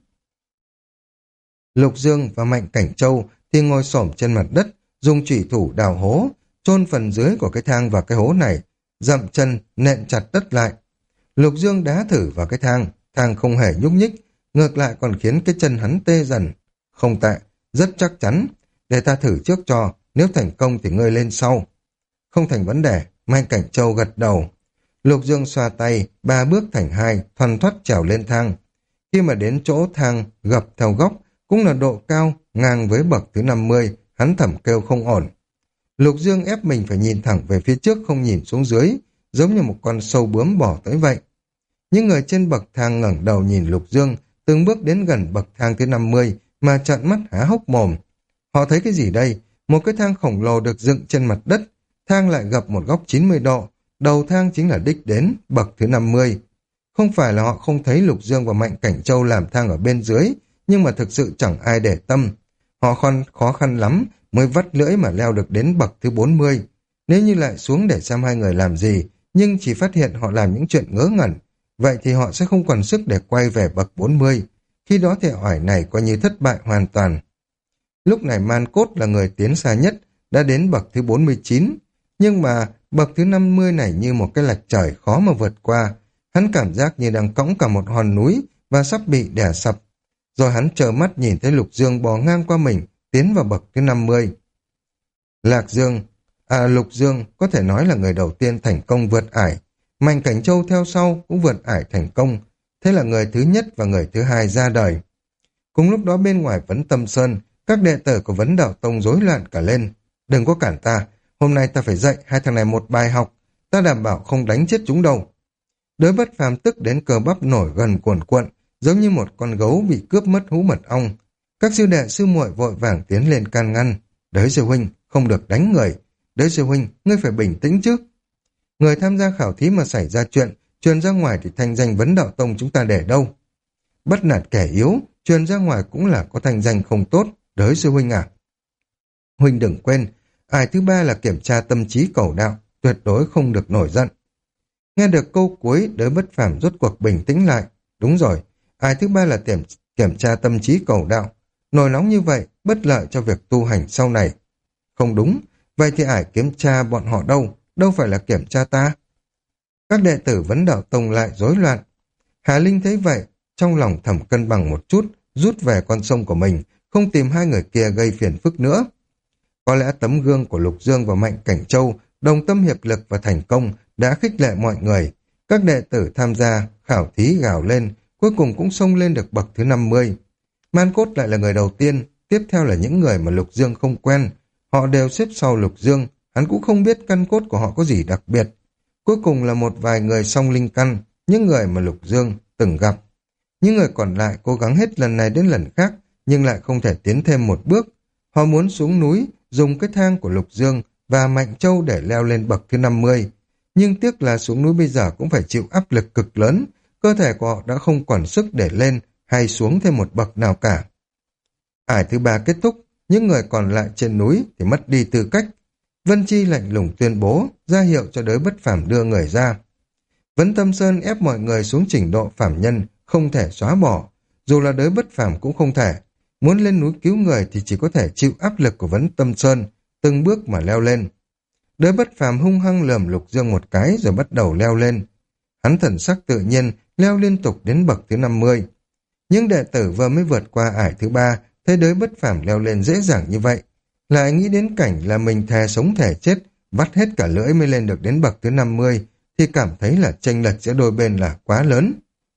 Lục Dương và Mạnh Cảnh Châu thì ngồi xổm trên mặt đất, dùng chủy thủ đào hố, chôn phần dưới của cái thang vào cái hố này, dậm chân nện chặt đất lại. Lục Dương đá thử vào cái thang, thang không hề nhúc nhích, ngược lại còn khiến cái chân hắn tê dần. Không tệ, rất chắc chắn. Để ta thử trước cho, nếu thành công thì ngươi lên sau. Không thành vấn đề, Mạnh Cảnh Châu gật đầu. Lục Dương xoa tay, 3 bước thành 2, thoăn thoắt trèo lên thang. Khi mà đến chỗ thang gập theo góc, cũng là độ cao, ngang với bậc thứ 50, hắn thầm kêu không ổn. Lục Dương ép mình phải nhìn thẳng về phía trước không nhìn xuống dưới, giống như một con sâu bướm bỏ tới vậy. Những người trên bậc thang ngẩng đầu nhìn Lục Dương, từng bước đến gần bậc thang thứ 50 mà trợn mắt há hốc mồm. Họ thấy cái gì đây? Một cái thang khổng lồ được dựng trên mặt đất, thang lại gập một góc 90 độ, đầu thang chính là đích đến bậc thứ 50. Không phải là họ không thấy Lục Dương và Mạnh Cảnh Châu làm thang ở bên dưới, nhưng mà thực sự chẳng ai để tâm. Họ khó khăn lắm mới vắt lưỡi mà leo được đến bậc thứ 40. Nếu như lại xuống để xem hai người làm gì, nhưng chỉ phát hiện họ làm những chuyện ngớ ngẩn, vậy thì họ sẽ không còn sức để quay về bậc 40. Khi đó thì ỏi này coi như thất bại hoàn toàn. Lúc này Man Cốt là người tiến xa nhất, đã đến bậc thứ 49. Nhưng mà bậc thứ 50 này như một cái lạch trời khó mà vượt qua. Hắn cảm giác như đang cõng cả một hòn núi và sắp bị đè sập. Rồi hắn trơ mắt nhìn thấy Lục Dương bò ngang qua mình, tiến vào bậc thứ 50. Lục Dương có thể nói là người đầu tiên thành công vượt ải. Mạnh Cảnh Châu theo sau cũng vượt ải thành công. Thế là người thứ nhất và người thứ hai ra đời. Cùng lúc đó bên ngoài Vấn Tâm Sơn, các đệ tử của Vấn Đạo Tông rối loạn cả lên. Đừng có cản ta, hôm nay ta phải dạy hai thằng này một bài học, ta đảm bảo không đánh chết chúng đâu. Đới Bất Phàm tức đến cơ bắp nổi gần cuồn cuộn, giống như một con gấu bị cướp mất hũ mật ong. Các sư đệ sư muội vội vàng tiến lên can ngăn. Đới sư huynh, không được đánh người. Đới sư huynh, ngươi phải bình tĩnh chứ. Người tham gia khảo thí mà xảy ra chuyện, truyền ra ngoài thì thanh danh Vấn Đạo Tông chúng ta để đâu? Bắt nạt kẻ yếu, truyền ra ngoài cũng là có thanh danh không tốt. Đới sư huynh à? Huynh đừng quên, ải thứ 3 là kiểm tra tâm trí cầu đạo, tuyệt đối không được nổi giận. Nghe được câu cuối, Đới Bất Phàm rốt cuộc bình tĩnh lại. Đúng rồi, ải thứ 3 là kiểm tra tâm trí cầu đạo. Nổi nóng như vậy, bất lợi cho việc tu hành sau này. Không đúng, vậy thì ải kiểm tra bọn họ đâu, đâu phải là kiểm tra ta. Các đệ tử Vấn Đạo Tông lại rối loạn. Hà Linh thấy vậy, trong lòng thầm cân bằng một chút, rút về con sông của mình, không tìm hai người kia gây phiền phức nữa. Có lẽ tấm gương của Lục Dương và Mạnh Cảnh Châu, đồng tâm hiệp lực và thành công đã khích lệ mọi người. Các đệ tử tham gia khảo thí gào lên, cuối cùng cũng xông lên được bậc thứ 50. Man Cốt lại là người đầu tiên, tiếp theo là những người mà Lục Dương không quen. Họ đều xếp sau Lục Dương, hắn cũng không biết căn cốt của họ có gì đặc biệt. Cuối cùng là một vài người song linh căn, những người mà Lục Dương từng gặp. Những người còn lại cố gắng hết lần này đến lần khác, nhưng lại không thể tiến thêm một bước. Họ muốn xuống núi, dùng cái thang của Lục Dương và Mạnh Châu để leo lên bậc thứ 50. Nhưng tiếc là xuống núi bây giờ cũng phải chịu áp lực cực lớn, cơ thể của họ đã không còn sức để lên hay xuống thêm một bậc nào cả. Ải thứ 3 kết thúc, những người còn lại trên núi thì mất đi tư cách. Vân Chi lạnh lùng tuyên bố, ra hiệu cho Đới Bất Phàm đưa người ra. Vấn Tâm Sơn ép mọi người xuống trình độ phàm nhân, không thể xóa bỏ. Dù là Đới Bất Phàm cũng không thể. Muốn lên núi cứu người thì chỉ có thể chịu áp lực của Vấn Tâm Sơn, từng bước mà leo lên. Đới Bất Phàm hung hăng lườm Lục Dương một cái rồi bắt đầu leo lên. Hắn thần sắc tự nhiên, leo liên tục đến bậc thứ 50. Những đệ tử vừa mới vượt qua ải thứ 3, thấy Đới Bất Phàm leo lên dễ dàng như vậy. Lại nghĩ đến cảnh là mình thề sống thề chết, vắt hết cả lưỡi mới lên được đến bậc thứ 50, thì cảm thấy là chênh lệch giữa đôi bên là quá lớn.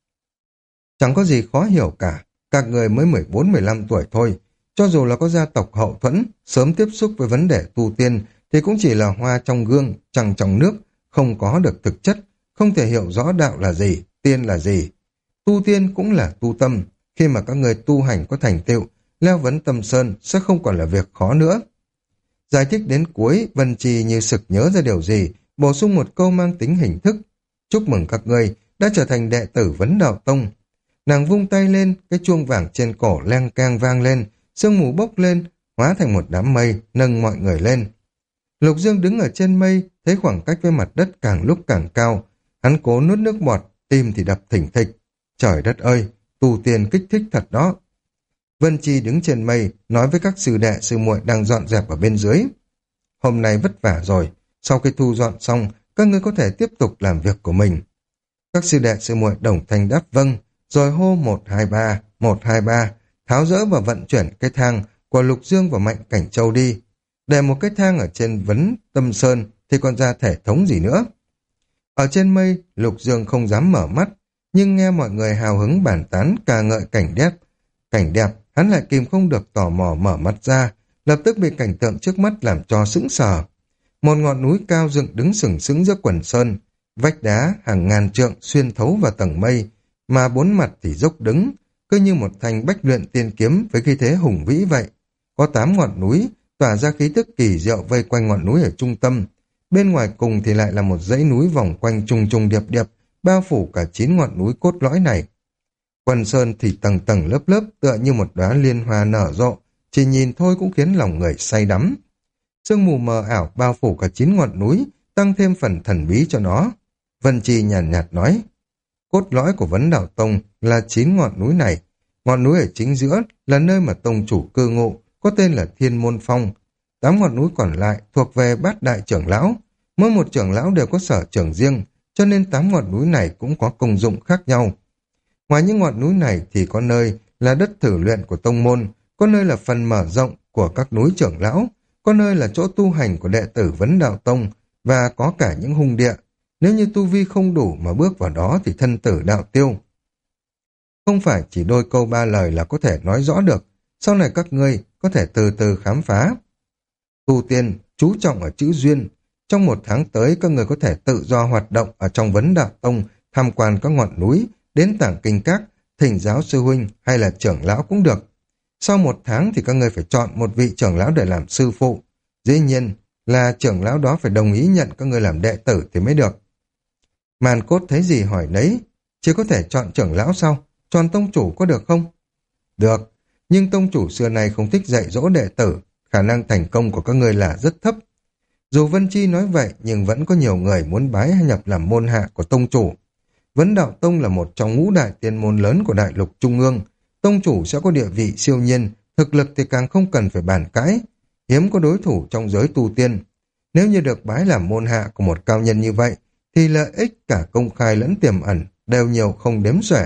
Chẳng có gì khó hiểu cả, các người mới 14-15 tuổi thôi. Cho dù là có gia tộc hậu thuẫn, sớm tiếp xúc với vấn đề tu tiên, thì cũng chỉ là hoa trong gương, trăng trong nước, không có được thực chất, không thể hiểu rõ đạo là gì, tiên là gì. Tu tiên cũng là tu tâm, khi mà các người tu hành có thành tựu, leo Vấn Tâm Sơn sẽ không còn là việc khó nữa. Giải thích đến cuối, Vân Chi như sực nhớ ra điều gì, bổ sung một câu mang tính hình thức. Chúc mừng các ngươi đã trở thành đệ tử Vấn Đạo Tông. Nàng vung tay lên, cái chuông vàng trên cổ leng keng vang lên, sương mù bốc lên, hóa thành một đám mây, nâng mọi người lên. Lục Dương đứng ở trên mây, thấy khoảng cách với mặt đất càng lúc càng cao. Hắn cố nuốt nước bọt, tim thì đập thình thịch. Trời đất ơi, tu tiên kích thích thật đó. Vân Chi đứng trên mây, nói với các sư đệ sư muội đang dọn dẹp ở bên dưới. Hôm nay vất vả rồi, sau khi thu dọn xong, các ngươi có thể tiếp tục làm việc của mình. Các sư đệ sư muội đồng thanh đáp vâng, rồi hô 123, 123, tháo dỡ và vận chuyển cái thang của Lục Dương và Mạnh Cảnh Châu đi. Để một cái thang ở trên Vấn Tâm Sơn thì còn ra thể thống gì nữa. Ở trên mây, Lục Dương không dám mở mắt, nhưng nghe mọi người hào hứng bàn tán ca ngợi cảnh đẹp, hắn lại kìm không được tò mò mở mắt ra, lập tức bị cảnh tượng trước mắt làm cho sững sờ. Một ngọn núi cao dựng đứng sừng sững giữa quần sơn, vách đá hàng ngàn trượng xuyên thấu vào tầng mây, mà bốn mặt thì dốc đứng, cứ như một thanh bách luyện tiên kiếm với khí thế hùng vĩ vậy. Có 8 ngọn núi, tỏa ra khí tức kỳ diệu vây quanh ngọn núi ở trung tâm. Bên ngoài cùng thì lại là một dãy núi vòng quanh trùng trùng điệp điệp, bao phủ cả 9 ngọn núi cốt lõi này. Quần sơn thì tầng tầng lớp lớp tựa như một đóa liên hoa nở rộ, chỉ nhìn thôi cũng khiến lòng người say đắm. Sương mù mờ ảo bao phủ cả 9 ngọn núi, tăng thêm phần thần bí cho nó. Vân Chi nhàn nhạt nói, cốt lõi của Vấn Đạo Tông là 9 ngọn núi này. Ngọn núi ở chính giữa là nơi mà tông chủ cư ngụ, có tên là Thiên Môn Phong. 8 ngọn núi còn lại thuộc về Bát Đại trưởng lão. Mỗi một trưởng lão đều có sở trường riêng, cho nên 8 ngọn núi này cũng có công dụng khác nhau. Ngoài những ngọn núi này thì có nơi là đất thử luyện của tông môn, có nơi là phần mở rộng của các núi trưởng lão, có nơi là chỗ tu hành của đệ tử Vấn Đạo Tông, và có cả những hung địa. Nếu như tu vi không đủ mà bước vào đó thì thân tử đạo tiêu. Không phải chỉ đôi câu ba lời là có thể nói rõ được, sau này các ngươi có thể từ từ khám phá. Tu tiên, chú trọng ở chữ duyên. Trong 1 tháng tới các người có thể tự do hoạt động ở trong Vấn Đạo Tông, tham quan các ngọn núi, đến tảng kinh các, thỉnh giáo sư huynh hay là trưởng lão cũng được. Sau 1 tháng thì các người phải chọn một vị trưởng lão để làm sư phụ. Dĩ nhiên là trưởng lão đó phải đồng ý nhận các người làm đệ tử thì mới được. Màn Cốt thấy gì hỏi nấy, chỉ có thể chọn trưởng lão sao? Chọn tông chủ có được không? Được, nhưng tông chủ xưa nay không thích dạy dỗ đệ tử, khả năng thành công của các người là rất thấp. Dù Vân Chi nói vậy nhưng vẫn có nhiều người muốn bái nhập làm môn hạ của tông chủ. Vấn Đạo Tông là một trong ngũ đại tiên môn lớn của đại lục trung ương. Tông chủ sẽ có địa vị siêu nhiên, thực lực thì càng không cần phải bàn cãi. Hiếm có đối thủ trong giới tu tiên. Nếu như được bái làm môn hạ của một cao nhân như vậy, thì lợi ích cả công khai lẫn tiềm ẩn đều nhiều không đếm xuể.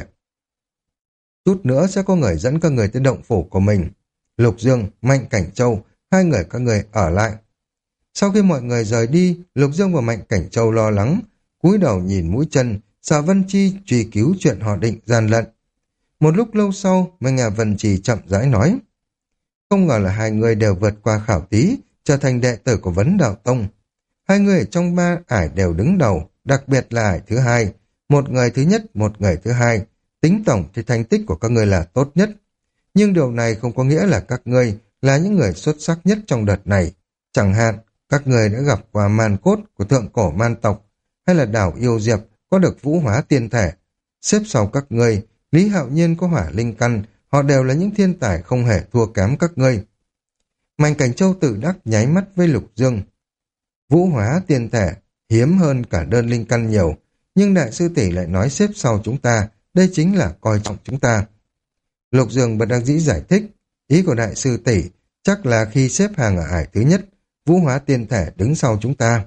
Chút nữa sẽ có người dẫn các người tới động phủ của mình. Lục Dương, Mạnh Cảnh Châu, 2 người các người ở lại. Sau khi mọi người rời đi, Lục Dương và Mạnh Cảnh Châu lo lắng, cúi đầu nhìn mũi chân, sợ Vân Chi truy cứu chuyện họ định gian lận. Một lúc lâu sau, mới nghe Vân Chi chậm rãi nói, không ngờ là 2 người đều vượt qua khảo thí, trở thành đệ tử của Vấn Đạo Tông. 2 người ở trong 3 ải đều đứng đầu, đặc biệt là ải thứ 2, một người thứ nhất, một người thứ 2. Tính tổng thì thành tích của các người là tốt nhất. Nhưng điều này không có nghĩa là các ngươi là những người xuất sắc nhất trong đợt này. Chẳng hạn, các người đã gặp qua Màn Cốt của thượng cổ man tộc, hay là đảo Yêu Diệp có được vũ hóa tiên thể. Xếp sau các ngươi, Lý Hạo Nhiên có hỏa linh căn, họ đều là những thiên tài không hề thua kém các ngươi. Mạnh Cảnh Châu tự đắc nháy mắt với Lục Dương. Vũ hóa tiên thể hiếm hơn cả đơn linh căn nhiều, nhưng đại sư tỷ lại nói xếp sau chúng ta, đây chính là coi trọng chúng ta. Lục Dương bật đắc dĩ giải thích, ý của đại sư tỷ chắc là khi xếp hàng ở ải thứ nhất, vũ hóa tiên thể đứng sau chúng ta.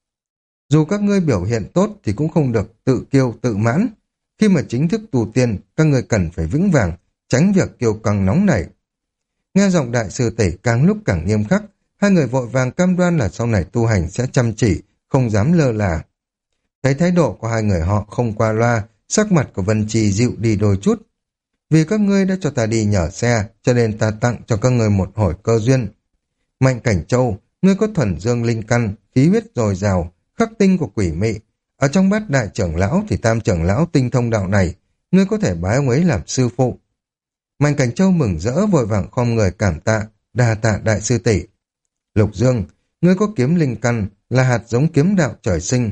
Dù các ngươi biểu hiện tốt thì cũng không được tự kiêu tự mãn. Khi mà chính thức tu tiên, các ngươi cần phải vững vàng, tránh việc kiêu căng nóng nảy. Nghe giọng đại sư tỷ càng lúc càng nghiêm khắc, 2 người vội vàng cam đoan là sau này tu hành sẽ chăm chỉ, không dám lơ là. Thấy thái độ của 2 người họ không qua loa, sắc mặt của Vân Chi dịu đi đôi chút. Vì các ngươi đã cho ta đi nhờ xe, cho nên ta tặng cho các ngươi một hồi cơ duyên. Mạnh Cảnh Châu, ngươi có thuần dương linh căn, khí huyết dồi dào, khắc tinh của quỷ mị. Ở trong Bát Đại trưởng lão thì Tam trưởng lão tinh thông đạo này, ngươi có thể bái ông ấy làm sư phụ. Mạnh Cảnh Châu mừng rỡ vội vàng khom người cảm tạ, đa tạ đại sư tỷ. Lục Dương, ngươi có kiếm linh căn, là hạt giống kiếm đạo trời sinh.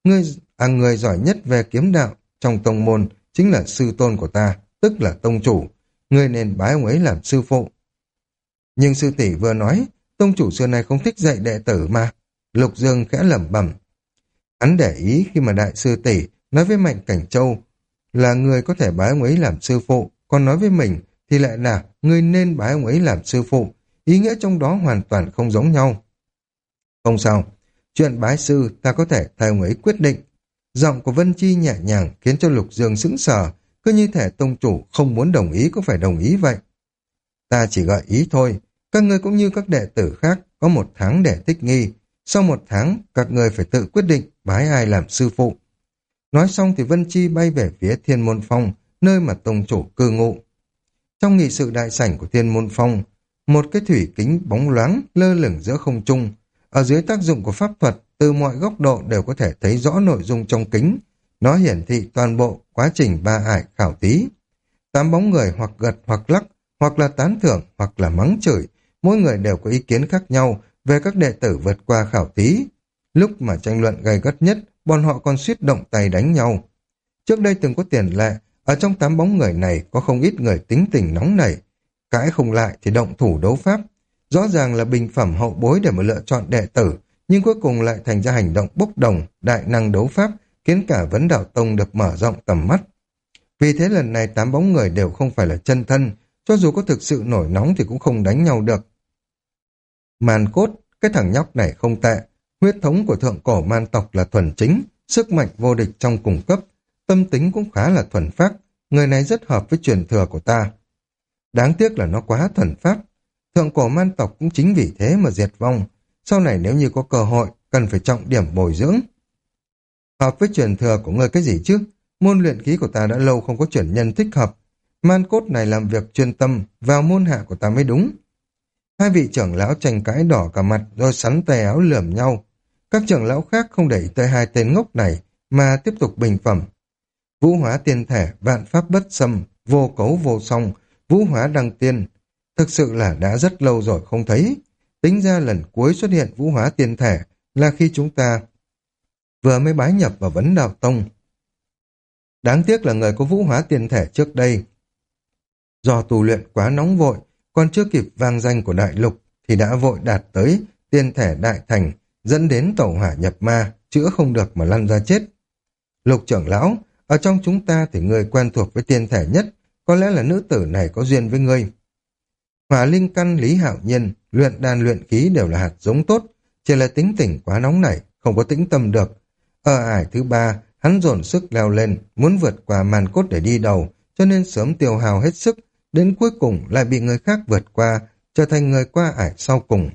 Người giỏi nhất về kiếm đạo trong tông môn chính là sư tôn của ta, tức là tông chủ. Ngươi nên bái ông ấy làm sư phụ. Nhưng sư tỷ vừa nói, tông chủ xưa nay không thích dạy đệ tử mà. Lục Dương khẽ lẩm bẩm. Hắn để ý khi mà đại sư tỷ nói với Mạnh Cảnh Châu là người có thể bái ông ấy làm sư phụ, còn nói với mình thì lại là người nên bái ông ấy làm sư phụ. Ý nghĩa trong đó hoàn toàn không giống nhau. Không sao, chuyện bái sư ta có thể thay ông ấy quyết định. Giọng của Vân Chi nhẹ nhàng khiến cho Lục Dương sững sờ, cứ như thể tông chủ không muốn đồng ý cũng phải đồng ý vậy. Ta chỉ gợi ý thôi, các ngươi cũng như các đệ tử khác có 1 tháng để thích nghi. Sau 1 tháng, các ngươi phải tự quyết định bái ai làm sư phụ. Nói xong thì Vân Chi bay về phía Thiên Môn Phong, nơi mà tông chủ cư ngụ. Trong nghị sự đại sảnh của Thiên Môn Phong, một cái thủy kính bóng loáng lơ lửng giữa không trung. Ở dưới tác dụng của pháp thuật, từ mọi góc độ đều có thể thấy rõ nội dung trong kính. Nó hiển thị toàn bộ quá trình 3 ải khảo thí. 8 bóng người hoặc gật hoặc lắc, hoặc là tán thưởng, hoặc là mắng chửi. Mỗi người đều có ý kiến khác nhau về các đệ tử vượt qua khảo thí. Lúc mà tranh luận gay gắt nhất, bọn họ còn suýt động tay đánh nhau. Trước đây từng có tiền lệ, Ở trong 8 bóng người này có không ít người tính tình nóng nảy, cãi không lại thì động thủ đấu pháp. Rõ ràng là bình phẩm hậu bối để mà lựa chọn đệ tử, nhưng cuối cùng lại thành ra hành động bốc đồng, đại năng đấu pháp, khiến cả Vấn Đạo Tông được mở rộng tầm mắt. Vì thế lần này 8 bóng người đều không phải là chân thân, cho dù có thực sự nổi nóng thì cũng không đánh nhau được. Màn Cốt, cái thằng nhóc này không tệ, huyết thống của thượng cổ man tộc là thuần chính, sức mạnh vô địch trong cùng cấp, tâm tính cũng khá là thuần phác, người này rất hợp với truyền thừa của ta. Đáng tiếc là nó quá thuần phát, thượng cổ man tộc cũng chính vì thế mà diệt vong, sau này nếu như có cơ hội, cần phải trọng điểm bồi dưỡng. Hợp với truyền thừa của ngươi cái gì chứ? Môn luyện khí của ta đã lâu không có chuyển nhân thích hợp. Man Cốt này làm việc chuyên tâm, vào môn hạ của ta mới đúng. Hai vị trưởng lão tranh cãi đỏ cả mặt rồi sắn tay áo lườm nhau. Các trưởng lão khác không để ý tới hai tên ngốc này mà tiếp tục bình phẩm. Vũ hóa tiên thể, vạn pháp bất xâm, vô cấu vô song, vũ hóa đăng tiên. Thực sự là đã rất lâu rồi không thấy. Tính ra lần cuối xuất hiện vũ hóa tiên thể là khi chúng ta vừa mới bái nhập vào Vấn Đạo Tông. Đáng tiếc là người có vũ hóa tiên thể trước đây, do tu luyện quá nóng vội, còn chưa kịp vang danh của đại lục thì đã vội đạt tới tiên thể đại thành, dẫn đến tẩu hỏa nhập ma, chữa không được mà lăn ra chết. Lục trưởng lão, ở trong chúng ta thì người quen thuộc với tiên thể nhất, có lẽ là nữ tử này có duyên với ngươi. Hỏa linh căn Lý Hạo Nhiên, luyện đan luyện khí đều là hạt giống tốt, chỉ là tính tình quá nóng nảy, không có tĩnh tâm được. Ở ải thứ 3, hắn dồn sức leo lên, muốn vượt qua Màn Cốt để đi đầu, cho nên sớm tiêu hao hết sức, đến cuối cùng lại bị người khác vượt qua, trở thành người qua ải sau cùng.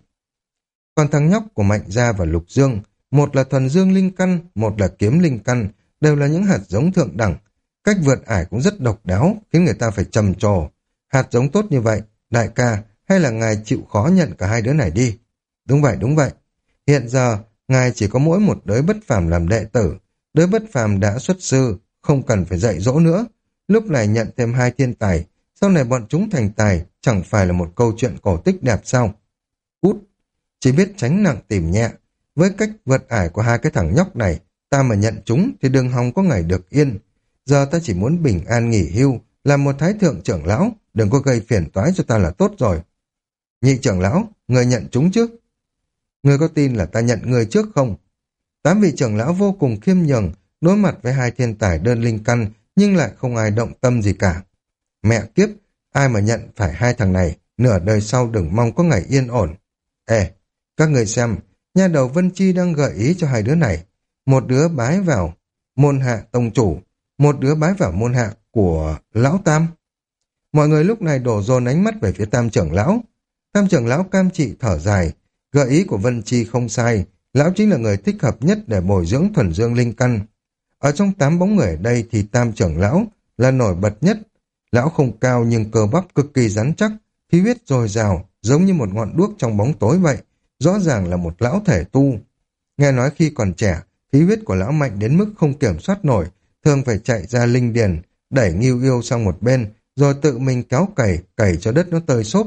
Còn thằng nhóc của Mạnh Gia và Lục Dương, một là thuần dương linh căn, một là kiếm linh căn, đều là những hạt giống thượng đẳng. Cách vượt ải cũng rất độc đáo, khiến người ta phải trầm trồ. Hạt giống tốt như vậy, đại ca, hay là ngài chịu khó nhận cả hai đứa này đi? Đúng vậy, đúng vậy. Hiện giờ, ngài chỉ có mỗi một đới bất phàm làm đệ tử. Đới bất phàm đã xuất sư, không cần phải dạy dỗ nữa. Lúc này nhận thêm 2 thiên tài, sau này bọn chúng thành tài, chẳng phải là một câu chuyện cổ tích đẹp sao? Út, chỉ biết tránh nặng tìm nhẹ. Với cách vượt ải của hai cái thằng nhóc này, ta mà nhận chúng thì đừng hòng có ngày được yên. Giờ ta chỉ muốn bình an nghỉ hưu, làm một thái thượng trưởng lão, đừng có gây phiền toái cho ta là tốt rồi. Nhị trưởng lão, người nhận chúng trước. Người có tin là ta nhận người trước không? 8 vị trưởng lão vô cùng khiêm nhường, đối mặt với 2 thiên tài đơn linh căn, nhưng lại không ai động tâm gì cả. Mẹ kiếp, ai mà nhận phải 2 thằng này, nửa đời sau đừng mong có ngày yên ổn. Ê, các người xem, nha đầu Vân Chi đang gợi ý cho 2 đứa này. Một đứa bái vào môn hạ tông chủ, một đứa bái vào môn hạ của lão Tam. Mọi người lúc này đổ dồn ánh mắt về phía Tam trưởng lão. Tam trưởng lão cam trị thở dài, gợi ý của Vân Chi không sai, lão chính là người thích hợp nhất để bồi dưỡng thuần dương linh căn. Ở trong 8 bóng người ở đây thì Tam trưởng lão là nổi bật nhất. Lão không cao nhưng cơ bắp cực kỳ rắn chắc, khí huyết dồi dào, giống như một ngọn đuốc trong bóng tối vậy, rõ ràng là một lão thể tu. Nghe nói khi còn trẻ, khí huyết của lão mạnh đến mức không kiểm soát nổi, thường phải chạy ra linh điền, đẩy Ngưu Yêu sang một bên, rồi tự mình kéo cày cho đất nó tơi xốp.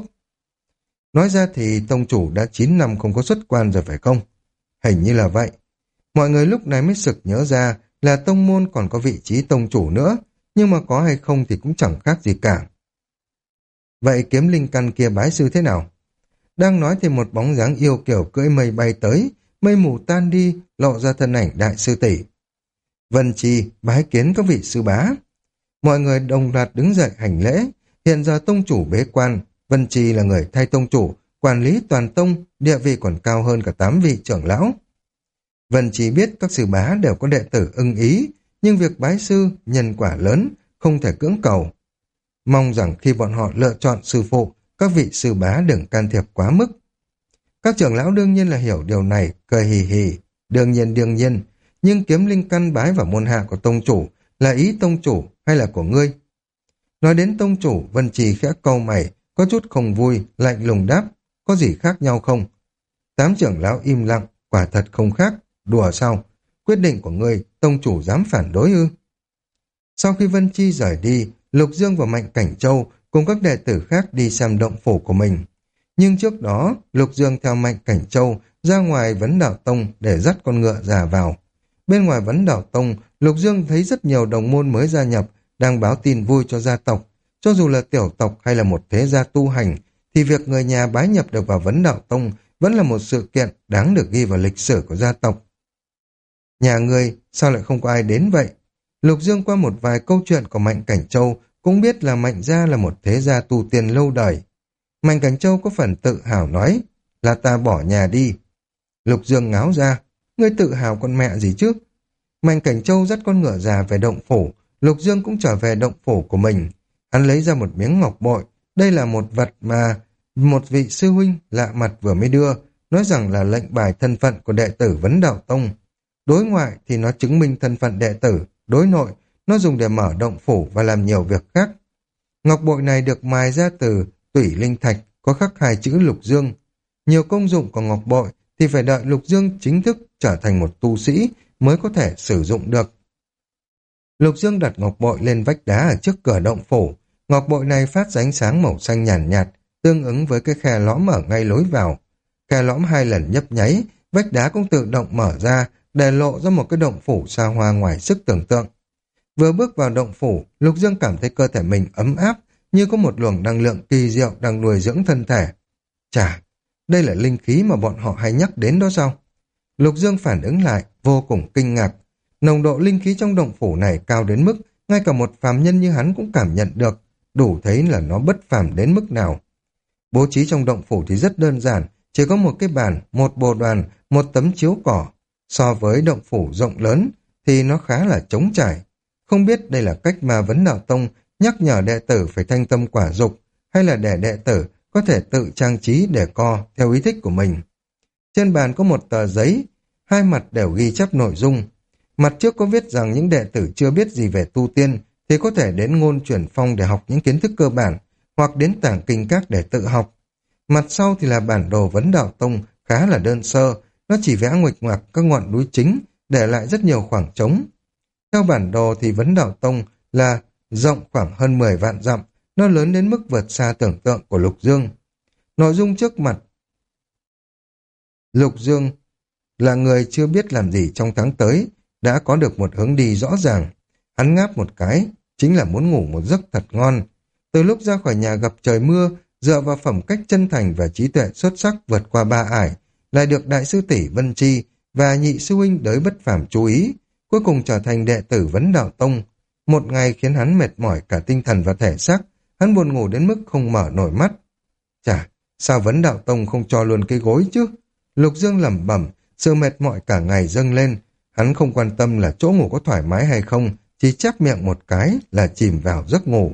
Nói ra thì tông chủ đã 9 năm không có xuất quan rồi phải không? Hình như là vậy. Mọi người lúc này mới sực nhớ ra là tông môn còn có vị trí tông chủ nữa, nhưng mà có hay không thì cũng chẳng khác gì cả. Vậy kiếm linh căn kia bái sư thế nào? Đang nói thì một bóng dáng yêu kiểu cưỡi mây bay tới, mây mù tan đi, lộ ra thân ảnh đại sư tỷ. Vân Chi bái kiến các vị sư bá. Mọi người đồng loạt đứng dậy hành lễ. Hiện giờ tông chủ bế quan, Vân Chi là người thay tông chủ, quản lý toàn tông, địa vị còn cao hơn cả 8 vị trưởng lão. Vân Chi biết các sư bá đều có đệ tử ưng ý, nhưng việc bái sư nhân quả lớn, không thể cưỡng cầu. Mong rằng khi bọn họ lựa chọn sư phụ, các vị sư bá đừng can thiệp quá mức. Các trưởng lão đương nhiên là hiểu điều này, cười hì hì, đương nhiên, nhưng kiếm linh căn bái vào môn hạ của tông chủ là ý tông chủ hay là của ngươi? Nói đến tông chủ, Vân Trì khẽ cau mày, có chút không vui, lạnh lùng đáp, có gì khác nhau không? 8 trưởng lão im lặng, quả thật không khác, đùa sao? Quyết định của ngươi, tông chủ dám phản đối ư? Sau khi Vân Chi rời đi, Lục Dương và Mạnh Cảnh Châu cùng các đệ tử khác đi xem động phủ của mình. Nhưng trước đó, Lục Dương theo Mạnh Cảnh Châu ra ngoài Vấn Đạo Tông để dắt con ngựa già vào. Bên ngoài Vấn Đạo Tông, Lục Dương thấy rất nhiều đồng môn mới gia nhập, đang báo tin vui cho gia tộc. Cho dù là tiểu tộc hay là một thế gia tu hành, thì việc người nhà bái nhập được vào Vấn Đạo Tông vẫn là một sự kiện đáng được ghi vào lịch sử của gia tộc. Nhà ngươi, sao lại không có ai đến vậy? Lục Dương qua một vài câu chuyện của Mạnh Cảnh Châu cũng biết là Mạnh gia là một thế gia tu tiên lâu đời. Mạnh Cảnh Châu có phần tự hào nói, là ta bỏ nhà đi. Lục Dương ngáo ra, ngươi tự hào con mẹ gì chứ? Mạnh Cảnh Châu dắt con ngựa già về động phủ, Lục Dương cũng trở về động phủ của mình. Hắn lấy ra một miếng ngọc bội, đây là một vật mà một vị sư huynh lạ mặt vừa mới đưa, nói rằng là lệnh bài thân phận của đệ tử Vấn Đạo Tông. Đối ngoại thì nó chứng minh thân phận đệ tử, đối nội nó dùng để mở động phủ và làm nhiều việc khác. Ngọc bội này được mài ra từ tủy linh thạch, có khắc hai chữ Lục Dương. Nhiều công dụng của ngọc bội thì phải đợi Lục Dương chính thức trở thành một tu sĩ mới có thể sử dụng được. Lục Dương đặt ngọc bội lên vách đá ở trước cửa động phủ. Ngọc bội này phát ra ánh sáng màu xanh nhàn nhạt, tương ứng với cái khe lõm ở ngay lối vào. Khe lõm 2 lần nhấp nháy, vách đá cũng tự động mở ra, để lộ ra một cái động phủ xa hoa ngoài sức tưởng tượng. Vừa bước vào động phủ, Lục Dương cảm thấy cơ thể mình ấm áp, như có một luồng năng lượng kỳ diệu đang nuôi dưỡng thân thể. Chà, đây là linh khí mà bọn họ hay nhắc đến đó sao? Lục Dương phản ứng lại, vô cùng kinh ngạc. Nồng độ linh khí trong động phủ này cao đến mức ngay cả một phàm nhân như hắn cũng cảm nhận được, đủ thấy là nó bất phàm đến mức nào. Bố trí trong động phủ thì rất đơn giản, chỉ có một cái bàn, một bồ đoàn, một tấm chiếu cỏ. So với động phủ rộng lớn thì nó khá là trống trải. Không biết đây là cách mà Vấn Đạo Tông nhắc nhở đệ tử phải thanh tâm quả dục, hay là để đệ tử có thể tự trang trí để co theo ý thích của mình. Trên bàn có một tờ giấy, hai mặt đều ghi chép nội dung. Mặt trước có viết rằng những đệ tử chưa biết gì về tu tiên thì có thể đến Ngôn Chuyển Phong để học những kiến thức cơ bản, hoặc đến Tảng Kinh Các để tự học. Mặt sau thì là bản đồ Vấn Đạo Tông khá là đơn sơ, nó chỉ vẽ nguệch ngoạc các ngọn núi chính, để lại rất nhiều khoảng trống. Theo bản đồ thì Vấn Đạo Tông là rộng khoảng hơn 10 vạn dặm, nó lớn đến mức vượt xa tưởng tượng của Lục Dương. Nội dung trước mặt Lục Dương là người chưa biết làm gì trong tháng tới, đã có được một hướng đi rõ ràng. Hắn ngáp một cái, chính là muốn ngủ một giấc thật ngon. Từ lúc ra khỏi nhà gặp trời mưa, dựa vào phẩm cách chân thành và trí tuệ xuất sắc vượt qua 3 ải, lại được đại sư tỷ Vân Chi và nhị sư huynh Đới Bất Phàm chú ý, cuối cùng trở thành đệ tử Vấn Đạo Tông. Một ngày khiến hắn mệt mỏi cả tinh thần và thể xác, hắn buồn ngủ đến mức không mở nổi mắt. Chà, sao Vấn Đạo Tông không cho luôn cái gối chứ? Lục Dương lẩm bẩm, sự mệt mỏi cả ngày dâng lên, hắn không quan tâm là chỗ ngủ có thoải mái hay không, chỉ chép miệng một cái là chìm vào giấc ngủ.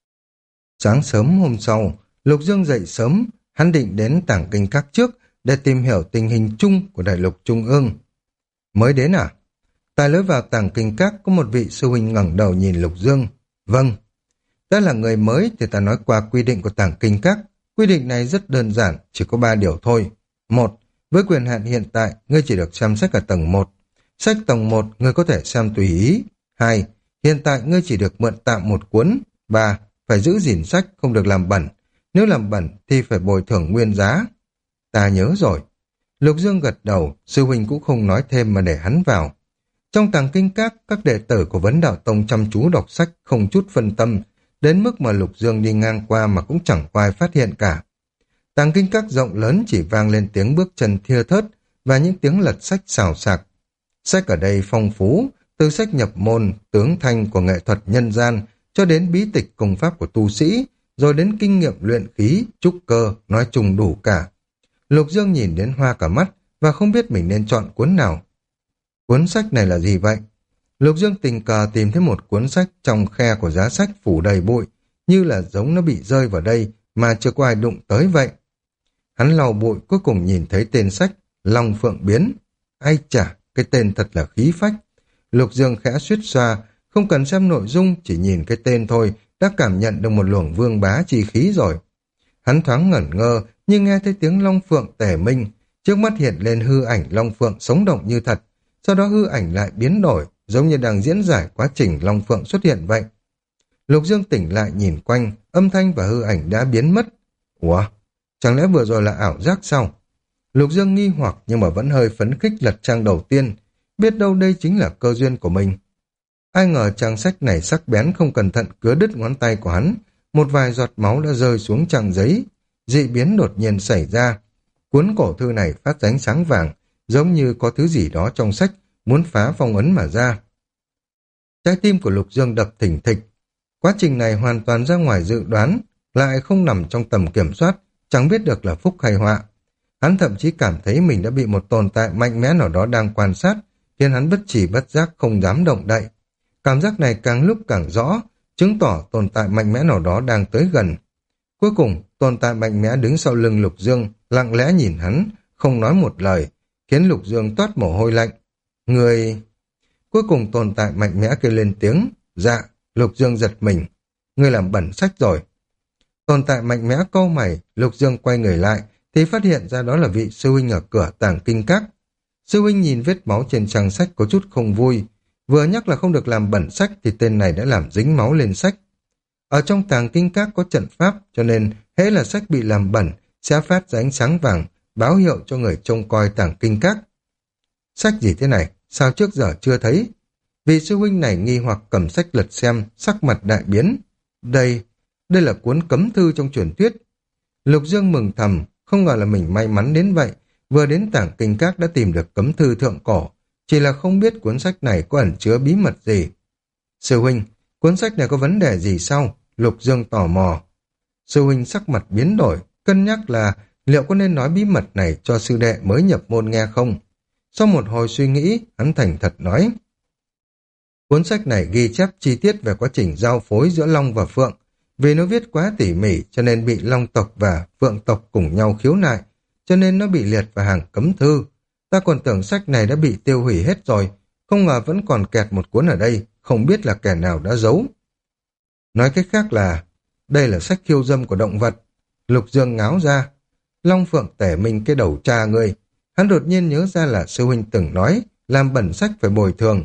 Sáng sớm hôm sau, Lục Dương dậy sớm, hắn định đến Tảng Kinh Các trước để tìm hiểu tình hình chung của đại lục Trung ương. Mới đến à? Tại lối vào Tảng Kinh Các có một vị sư huynh ngẩng đầu nhìn Lục Dương. Vâng. Đã là người mới thì ta nói qua quy định của Tảng Kinh Các. Quy định này rất đơn giản, chỉ có 3 điều thôi. 1. Với quyền hạn hiện tại, ngươi chỉ được xem sách ở tầng 1. Sách tầng 1 ngươi có thể xem tùy ý. 2. Hiện tại ngươi chỉ được mượn tạm một cuốn. 3. Phải giữ gìn sách, không được làm bẩn. Nếu làm bẩn thì phải bồi thường nguyên giá. Ta nhớ rồi. Lục Dương gật đầu, sư huynh cũng không nói thêm mà để hắn vào. Trong Tàng Kinh các đệ tử của Vấn Đạo Tông chăm chú đọc sách, không chút phân tâm, đến mức mà Lục Dương đi ngang qua mà cũng chẳng có ai phát hiện cả. Tàng Kinh Các rộng lớn chỉ vang lên tiếng bước chân thưa thớt và những tiếng lật sách xào xạc. Sách ở đây phong phú, từ sách nhập môn, tướng thanh của nghệ thuật nhân gian, cho đến bí tịch công pháp của tu sĩ, rồi đến kinh nghiệm luyện khí, trúc cơ, nói chung đủ cả. Lục Dương nhìn đến hoa cả mắt và không biết mình nên chọn cuốn nào. Cuốn sách này là gì vậy? Lục Dương tình cờ tìm thấy một cuốn sách trong khe của giá sách phủ đầy bụi, như là giống nó bị rơi vào đây mà chưa có ai đụng tới vậy. Hắn lau bụi cuối cùng nhìn thấy tên sách Long Phượng Biến. Ai chà, cái tên thật là khí phách. Lục Dương khẽ suýt xoa, không cần xem nội dung, chỉ nhìn cái tên thôi đã cảm nhận được một luồng vương bá chi khí rồi. Hắn thoáng ngẩn ngơ, nhưng nghe thấy tiếng Long Phượng tề minh, trước mắt hiện lên hư ảnh Long Phượng sống động như thật, sau đó hư ảnh lại biến đổi, giống như đang diễn giải quá trình Long Phượng xuất hiện vậy. Lục Dương tỉnh lại nhìn quanh, âm thanh và hư ảnh đã biến mất. Ủa, chẳng lẽ vừa rồi là ảo giác sao? Lục Dương nghi hoặc nhưng mà vẫn hơi phấn khích lật trang đầu tiên, biết đâu đây chính là cơ duyên của mình. Ai ngờ trang sách này sắc bén không cẩn thận cứa đứt ngón tay của hắn, một vài giọt máu đã rơi xuống trang giấy. Dị biến đột nhiên xảy ra. Cuốn cổ thư này phát ra ánh sáng vàng, giống như có thứ gì đó trong sách muốn phá phong ấn mà ra. Trái tim của Lục Dương đập thình thịch. Quá trình này hoàn toàn ra ngoài dự đoán, lại không nằm trong tầm kiểm soát, chẳng biết được là phúc hay họa. Hắn thậm chí cảm thấy mình đã bị một tồn tại mạnh mẽ nào đó đang quan sát, khiến hắn bất chỉ bất giác không dám động đậy. Cảm giác này càng lúc càng rõ, chứng tỏ tồn tại mạnh mẽ nào đó đang tới gần. Cuối cùng, tồn tại mạnh mẽ đứng sau lưng Lục Dương, lặng lẽ nhìn hắn, không nói một lời, khiến Lục Dương toát mồ hôi lạnh. Người... Cuối cùng tồn tại mạnh mẽ kêu lên tiếng. Dạ, Lục Dương giật mình. Ngươi làm bẩn sách rồi. Tồn tại mạnh mẽ cau mày, Lục Dương quay người lại, thì phát hiện ra đó là vị sư huynh ở cửa tàng kinh các. Sư huynh nhìn vết máu trên trang sách có chút không vui. Vừa nhắc là không được làm bẩn sách thì tên này đã làm dính máu lên sách. Ở trong tàng kinh các có trận pháp, cho nên hễ là sách bị làm bẩn sẽ phát ra ánh sáng vàng, báo hiệu cho người trông coi tàng kinh các. Sách gì thế này? Sao trước giờ chưa thấy? Vị sư huynh này nghi hoặc cầm sách lật xem, sắc mặt đại biến. Đây là cuốn cấm thư trong truyền thuyết. Lục Dương mừng thầm, không ngờ là mình may mắn đến vậy, vừa đến tàng kinh các đã tìm được cấm thư thượng cổ, chỉ là không biết cuốn sách này có ẩn chứa bí mật gì. Sư huynh, cuốn sách này có vấn đề gì sao? Lục Dương tò mò. Sư huynh sắc mặt biến đổi, cân nhắc là liệu có nên nói bí mật này cho sư đệ mới nhập môn nghe không? Sau một hồi suy nghĩ, hắn thành thật nói. Cuốn sách này ghi chép chi tiết về quá trình giao phối giữa Long và Phượng. Vì nó viết quá tỉ mỉ cho nên bị Long tộc và Phượng tộc cùng nhau khiếu nại, cho nên nó bị liệt vào hàng cấm thư. Ta còn tưởng sách này đã bị tiêu hủy hết rồi, không ngờ vẫn còn kẹt một cuốn ở đây, không biết là kẻ nào đã giấu. Nói cách khác là, đây là sách khiêu dâm của động vật. Lục Dương ngáo ra. Long Phượng tể mình cái đầu cha ngươi. Hắn đột nhiên nhớ ra là sư huynh từng nói, làm bẩn sách phải bồi thường.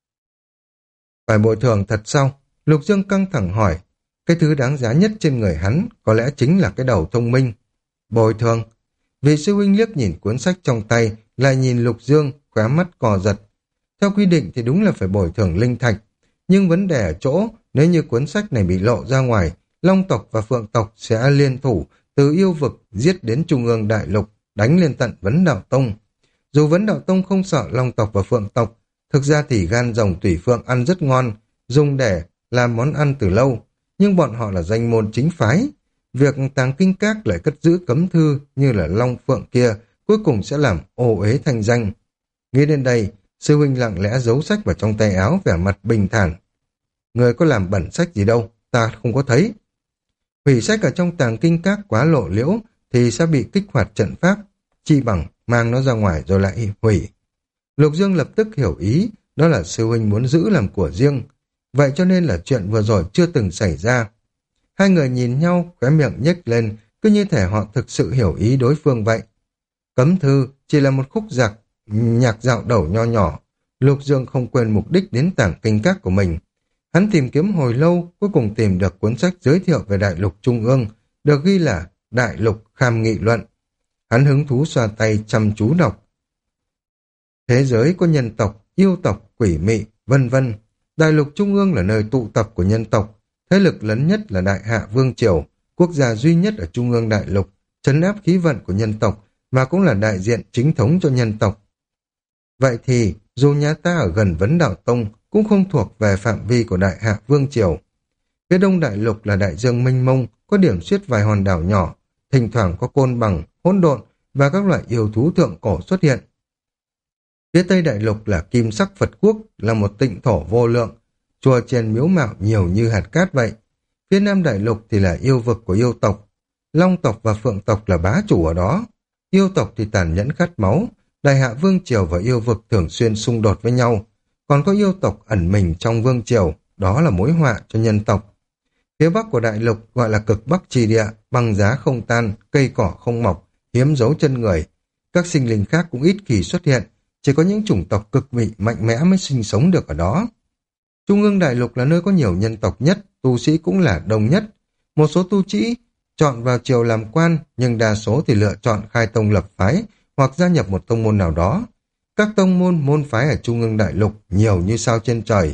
Phải bồi thường thật sao? Lục Dương căng thẳng hỏi. Cái thứ đáng giá nhất trên người hắn có lẽ chính là cái đầu thông minh. Bồi thường. Vị sư huynh liếc nhìn cuốn sách trong tay, lại nhìn Lục Dương, khóe mắt cò giật. Theo quy định thì đúng là phải bồi thường linh thạch. Nhưng vấn đề ở chỗ, nếu như cuốn sách này bị lộ ra ngoài, Long tộc và Phượng tộc sẽ liên thủ từ yêu vực giết đến Trung ương Đại Lục, đánh lên tận Vấn Đạo Tông. Dù Vấn Đạo Tông không sợ Long tộc và Phượng tộc, thực ra thì gan rồng tùy phượng ăn rất ngon, dùng để làm món ăn từ lâu, nhưng bọn họ là danh môn chính phái. Việc tàng kinh các lại cất giữ cấm thư như là Long Phượng kia, cuối cùng sẽ làm ô uế thanh danh. Nghĩ đến đây, sư huynh lặng lẽ giấu sách vào trong tay áo, vẻ mặt bình thản. Người có làm bẩn sách gì đâu, ta không có thấy. Hủy sách ở trong tàng kinh các quá lộ liễu thì sẽ bị kích hoạt trận pháp, chi bằng mang nó ra ngoài rồi lại hủy. Lục Dương lập tức hiểu ý, đó là sư huynh muốn giữ làm của riêng. Vậy cho nên là chuyện vừa rồi chưa từng xảy ra. Hai người nhìn nhau, khóe miệng nhếch lên, cứ như thể họ thực sự hiểu ý đối phương vậy. Cấm thư chỉ là một khúc nhạc dạo đầu nho nhỏ. Lục Dương không quên mục đích đến tàng kinh các của mình. Hắn tìm kiếm hồi lâu, cuối cùng tìm được cuốn sách giới thiệu về Đại Lục Trung ương, được ghi là Đại Lục Kham Nghị Luận. Hắn hứng thú xoa tay chăm chú đọc. Thế giới có nhân tộc, yêu tộc, quỷ mị, vân vân. Đại Lục Trung ương là nơi tụ tập của nhân tộc. Thế lực lớn nhất là Đại Hạ Vương Triều, quốc gia duy nhất ở Trung ương Đại Lục, trấn áp khí vận của nhân tộc, mà cũng là đại diện chính thống cho nhân tộc. Vậy thì, dù nhà ta ở gần Vấn Đạo Tông, cũng không thuộc về phạm vi của Đại Hạ Vương Triều. Phía đông đại lục là đại dương mênh mông, có điểm xuyết vài hòn đảo nhỏ, thỉnh thoảng có côn bằng, hỗn độn và các loại yêu thú thượng cổ xuất hiện. Phía tây đại lục là Kim Sắc Phật Quốc, là một tịnh thổ vô lượng, chùa chiền miếu mạo nhiều như hạt cát vậy. Phía nam đại lục thì là yêu vực của yêu tộc, Long tộc và Phượng tộc là bá chủ ở đó. Yêu tộc thì tàn nhẫn khát máu, Đại Hạ Vương Triều và yêu vực thường xuyên xung đột với nhau. Còn có yêu tộc ẩn mình trong vương triều, đó là mối họa cho nhân tộc. Phía bắc của đại lục gọi là cực bắc trì địa, băng giá không tan, cây cỏ không mọc, hiếm dấu chân người. Các sinh linh khác cũng ít khi xuất hiện, chỉ có những chủng tộc cực mị mạnh mẽ mới sinh sống được ở đó. Trung ương đại lục là nơi có nhiều nhân tộc nhất, tu sĩ cũng là đông nhất. Một số tu sĩ chọn vào triều làm quan, nhưng đa số thì lựa chọn khai tông lập phái hoặc gia nhập một tông môn nào đó. Các tông môn, môn phái ở Trung ương đại lục nhiều như sao trên trời.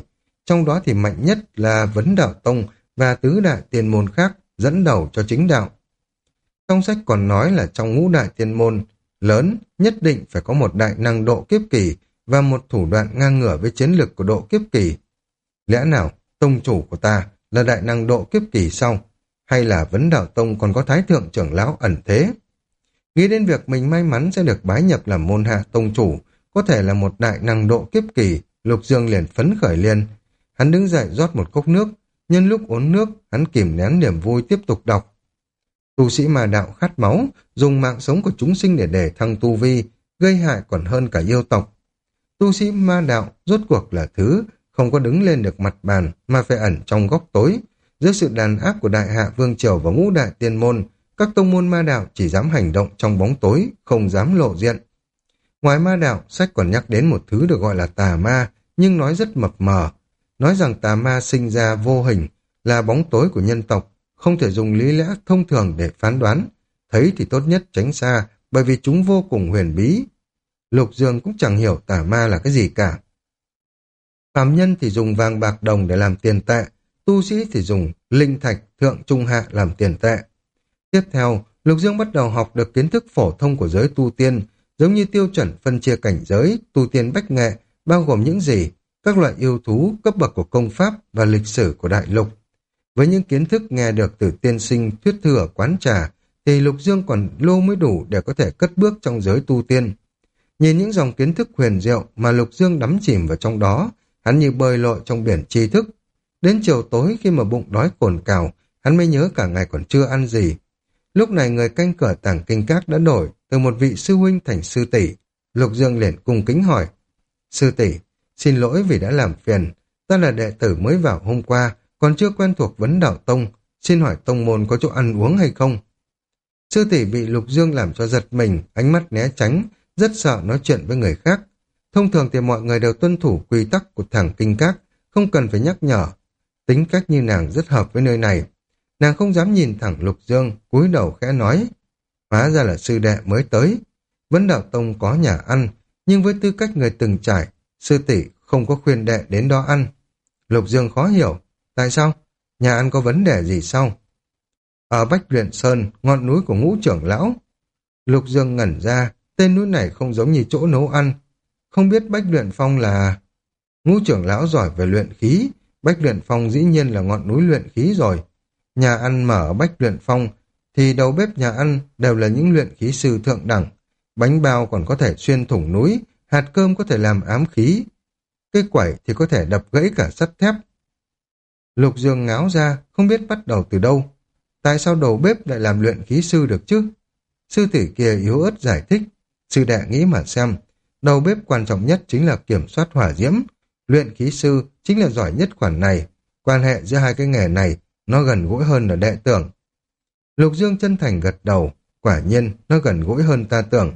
trong đó thì mạnh nhất là Vấn Đạo Tông và tứ đại tiên môn khác dẫn đầu cho chính đạo. Trong sách còn nói là trong ngũ đại tiên môn lớn nhất định phải có một đại năng độ kiếp kỳ và một thủ đoạn ngang ngửa với chiến lực của độ kiếp kỳ. Lẽ nào tông chủ của ta là đại năng độ kiếp kỳ sau? Hay là Vấn Đạo Tông còn có thái thượng trưởng lão ẩn thế? Nghĩ đến việc mình may mắn sẽ được bái nhập làm môn hạ tông chủ, có thể là một đại năng độ kiếp kỳ, Lục Dương liền phấn khởi liền. Hắn đứng dậy rót một cốc nước, nhân lúc uống nước, hắn kìm nén niềm vui tiếp tục đọc. Tu sĩ ma đạo khát máu, dùng mạng sống của chúng sinh để đề thăng tu vi, gây hại còn hơn cả yêu tộc. Tu sĩ ma đạo rốt cuộc là thứ không có đứng lên được mặt bàn mà phải ẩn trong góc tối. Dưới sự đàn áp của Đại Hạ Vương Triều và ngũ đại tiên môn, các tông môn ma đạo chỉ dám hành động trong bóng tối, không dám lộ diện. Ngoài ma đạo, sách còn nhắc đến một thứ được gọi là tà ma, nhưng nói rất mập mờ. Nói rằng tà ma sinh ra vô hình, là bóng tối của nhân tộc, không thể dùng lý lẽ thông thường để phán đoán. Thấy thì tốt nhất tránh xa, bởi vì chúng vô cùng huyền bí. Lục Dương cũng chẳng hiểu tà ma là cái gì cả. Phàm nhân thì dùng vàng bạc đồng để làm tiền tệ, tu sĩ thì dùng linh thạch thượng trung hạ làm tiền tệ. Tiếp theo, Lục Dương bắt đầu học được kiến thức phổ thông của giới tu tiên, giống như tiêu chuẩn phân chia cảnh giới, tu tiên bách nghệ, bao gồm những gì, các loại yêu thú, cấp bậc của công pháp và lịch sử của đại lục. Với những kiến thức nghe được từ tiên sinh thuyết thư ở quán trà, thì Lục Dương còn lô mới đủ để có thể cất bước trong giới tu tiên. Nhìn những dòng kiến thức huyền diệu mà Lục Dương đắm chìm vào trong đó, hắn như bơi lội trong biển tri thức. Đến chiều tối khi mà bụng đói cồn cào, hắn mới nhớ cả ngày còn chưa ăn gì. Lúc này người canh cửa tàng kinh các đã đổi từ một vị sư huynh thành sư tỷ. Lục Dương liền cung kính hỏi: Sư tỷ, xin lỗi vì đã làm phiền. Ta là đệ tử mới vào hôm qua, còn chưa quen thuộc Vấn Đạo Tông. Xin hỏi tông môn có chỗ ăn uống hay không? Sư tỷ bị Lục Dương làm cho giật mình, ánh mắt né tránh, rất sợ nói chuyện với người khác. Thông thường thì mọi người đều tuân thủ quy tắc của tàng kinh các, không cần phải nhắc nhở. Tính cách như nàng rất hợp với nơi này. Nàng không dám nhìn thẳng Lục Dương, cúi đầu khẽ nói: Hóa ra là sư đệ mới tới. Vấn Đạo Tông có nhà ăn, nhưng với tư cách người từng trải, sư tỷ không có khuyên đệ đến đó ăn. Lục Dương khó hiểu: Tại sao? Nhà ăn có vấn đề gì sao? Ở Bách Luyện Sơn, ngọn núi của Ngũ trưởng lão. Lục Dương ngẩn ra, tên núi này không giống như chỗ nấu ăn. Không biết Bách Luyện Phong là... Ngũ trưởng lão giỏi về luyện khí, Bách Luyện Phong dĩ nhiên là ngọn núi luyện khí rồi. Nhà ăn mở ở Bách Luyện Phong thì đầu bếp nhà ăn đều là những luyện khí sư thượng đẳng. Bánh bao còn có thể xuyên thủng núi, hạt cơm có thể làm ám khí. Cây quẩy thì có thể đập gãy cả sắt thép. Lục Dương ngáo ra, không biết bắt đầu từ đâu. Tại sao đầu bếp lại làm luyện khí sư được chứ? Sư tỷ kia yếu ớt giải thích. Sư đệ nghĩ mà xem, đầu bếp quan trọng nhất chính là kiểm soát hỏa diễm. Luyện khí sư chính là giỏi nhất khoản này. Quan hệ giữa hai cái nghề này nó gần gũi hơn là đệ tưởng. Lục Dương chân thành gật đầu, quả nhiên nó gần gũi hơn ta tưởng.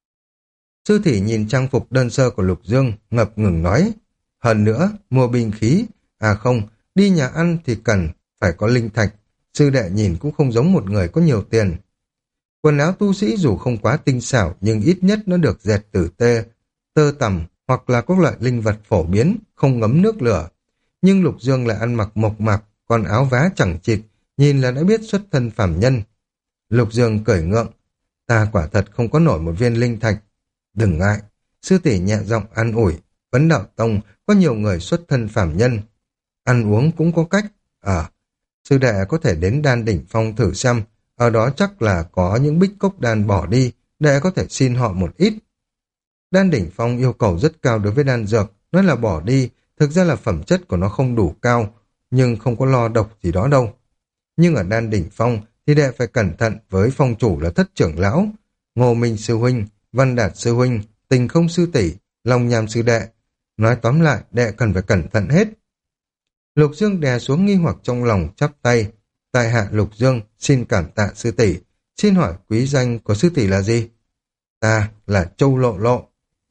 Sư tỷ nhìn trang phục đơn sơ của Lục Dương, ngập ngừng nói: Hơn nữa, mua binh khí, à không, đi nhà ăn thì cần phải có linh thạch. Sư đệ nhìn cũng không giống một người có nhiều tiền. Quần áo tu sĩ dù không quá tinh xảo, nhưng ít nhất nó được dệt từ tơ tằm hoặc là các loại linh vật phổ biến, không ngấm nước lửa. Nhưng Lục Dương lại ăn mặc mộc mạc, còn áo vá chẳng chịt, nhìn là đã biết xuất thân phàm nhân. Lục Dương cười ngượng: Ta quả thật không có nổi một viên linh thạch. Đừng ngại, sư tỷ nhẹ giọng an ủi. Vấn Đạo Tông có nhiều người xuất thân phàm nhân. Ăn uống cũng có cách. Sư đệ có thể đến Đan Đỉnh Phong thử xem, ở đó chắc là có những bích cốc đan bỏ đi, đệ có thể xin họ một ít. Đan Đỉnh Phong yêu cầu rất cao đối với đan dược, nói là bỏ đi, thực ra là phẩm chất của nó không đủ cao, nhưng không có lo độc gì đó đâu. Nhưng ở Đan Đỉnh Phong thì đệ phải cẩn thận với phong chủ là Thất trưởng lão, Ngô Minh sư huynh, Văn Đạt sư huynh, Tình Không sư tỷ, Long Nham sư đệ. Nói tóm lại, đệ cần phải cẩn thận hết. Lục Dương đè xuống nghi hoặc trong lòng, chắp tay: Tại hạ Lục Dương xin cảm tạ sư tỷ. Xin hỏi quý danh của sư tỷ là gì? Ta là Châu Lộ Lộ.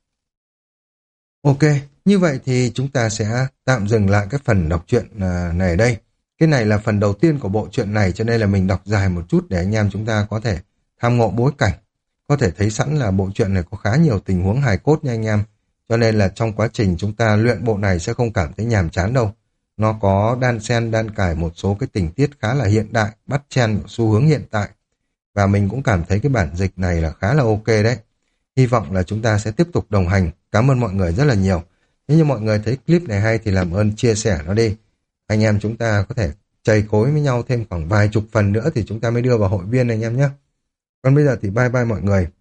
Ok, như vậy thì chúng ta sẽ tạm dừng lại cái phần đọc truyện này ở đây. Cái này là phần đầu tiên của bộ truyện này, cho nên là mình đọc dài một chút để anh em chúng ta có thể tham ngộ bối cảnh. Có thể thấy sẵn là bộ truyện này có khá nhiều tình huống hài cốt nha anh em. Cho nên là trong quá trình chúng ta luyện bộ này sẽ không cảm thấy nhàm chán đâu. nó có đan xen đan cài một số cái tình tiết khá là hiện đại, bắt chen vào xu hướng hiện tại. Và mình cũng cảm thấy cái bản dịch này là khá là ok đấy. Hy vọng là chúng ta sẽ tiếp tục đồng hành. Cảm ơn mọi người rất là nhiều. Nếu như mọi người thấy clip này hay thì làm ơn chia sẻ nó đi. Anh em chúng ta có thể chầy cối với nhau thêm khoảng vài chục phần nữa thì chúng ta mới đưa vào hội viên này anh em nhé. Còn bây giờ thì bye bye mọi người.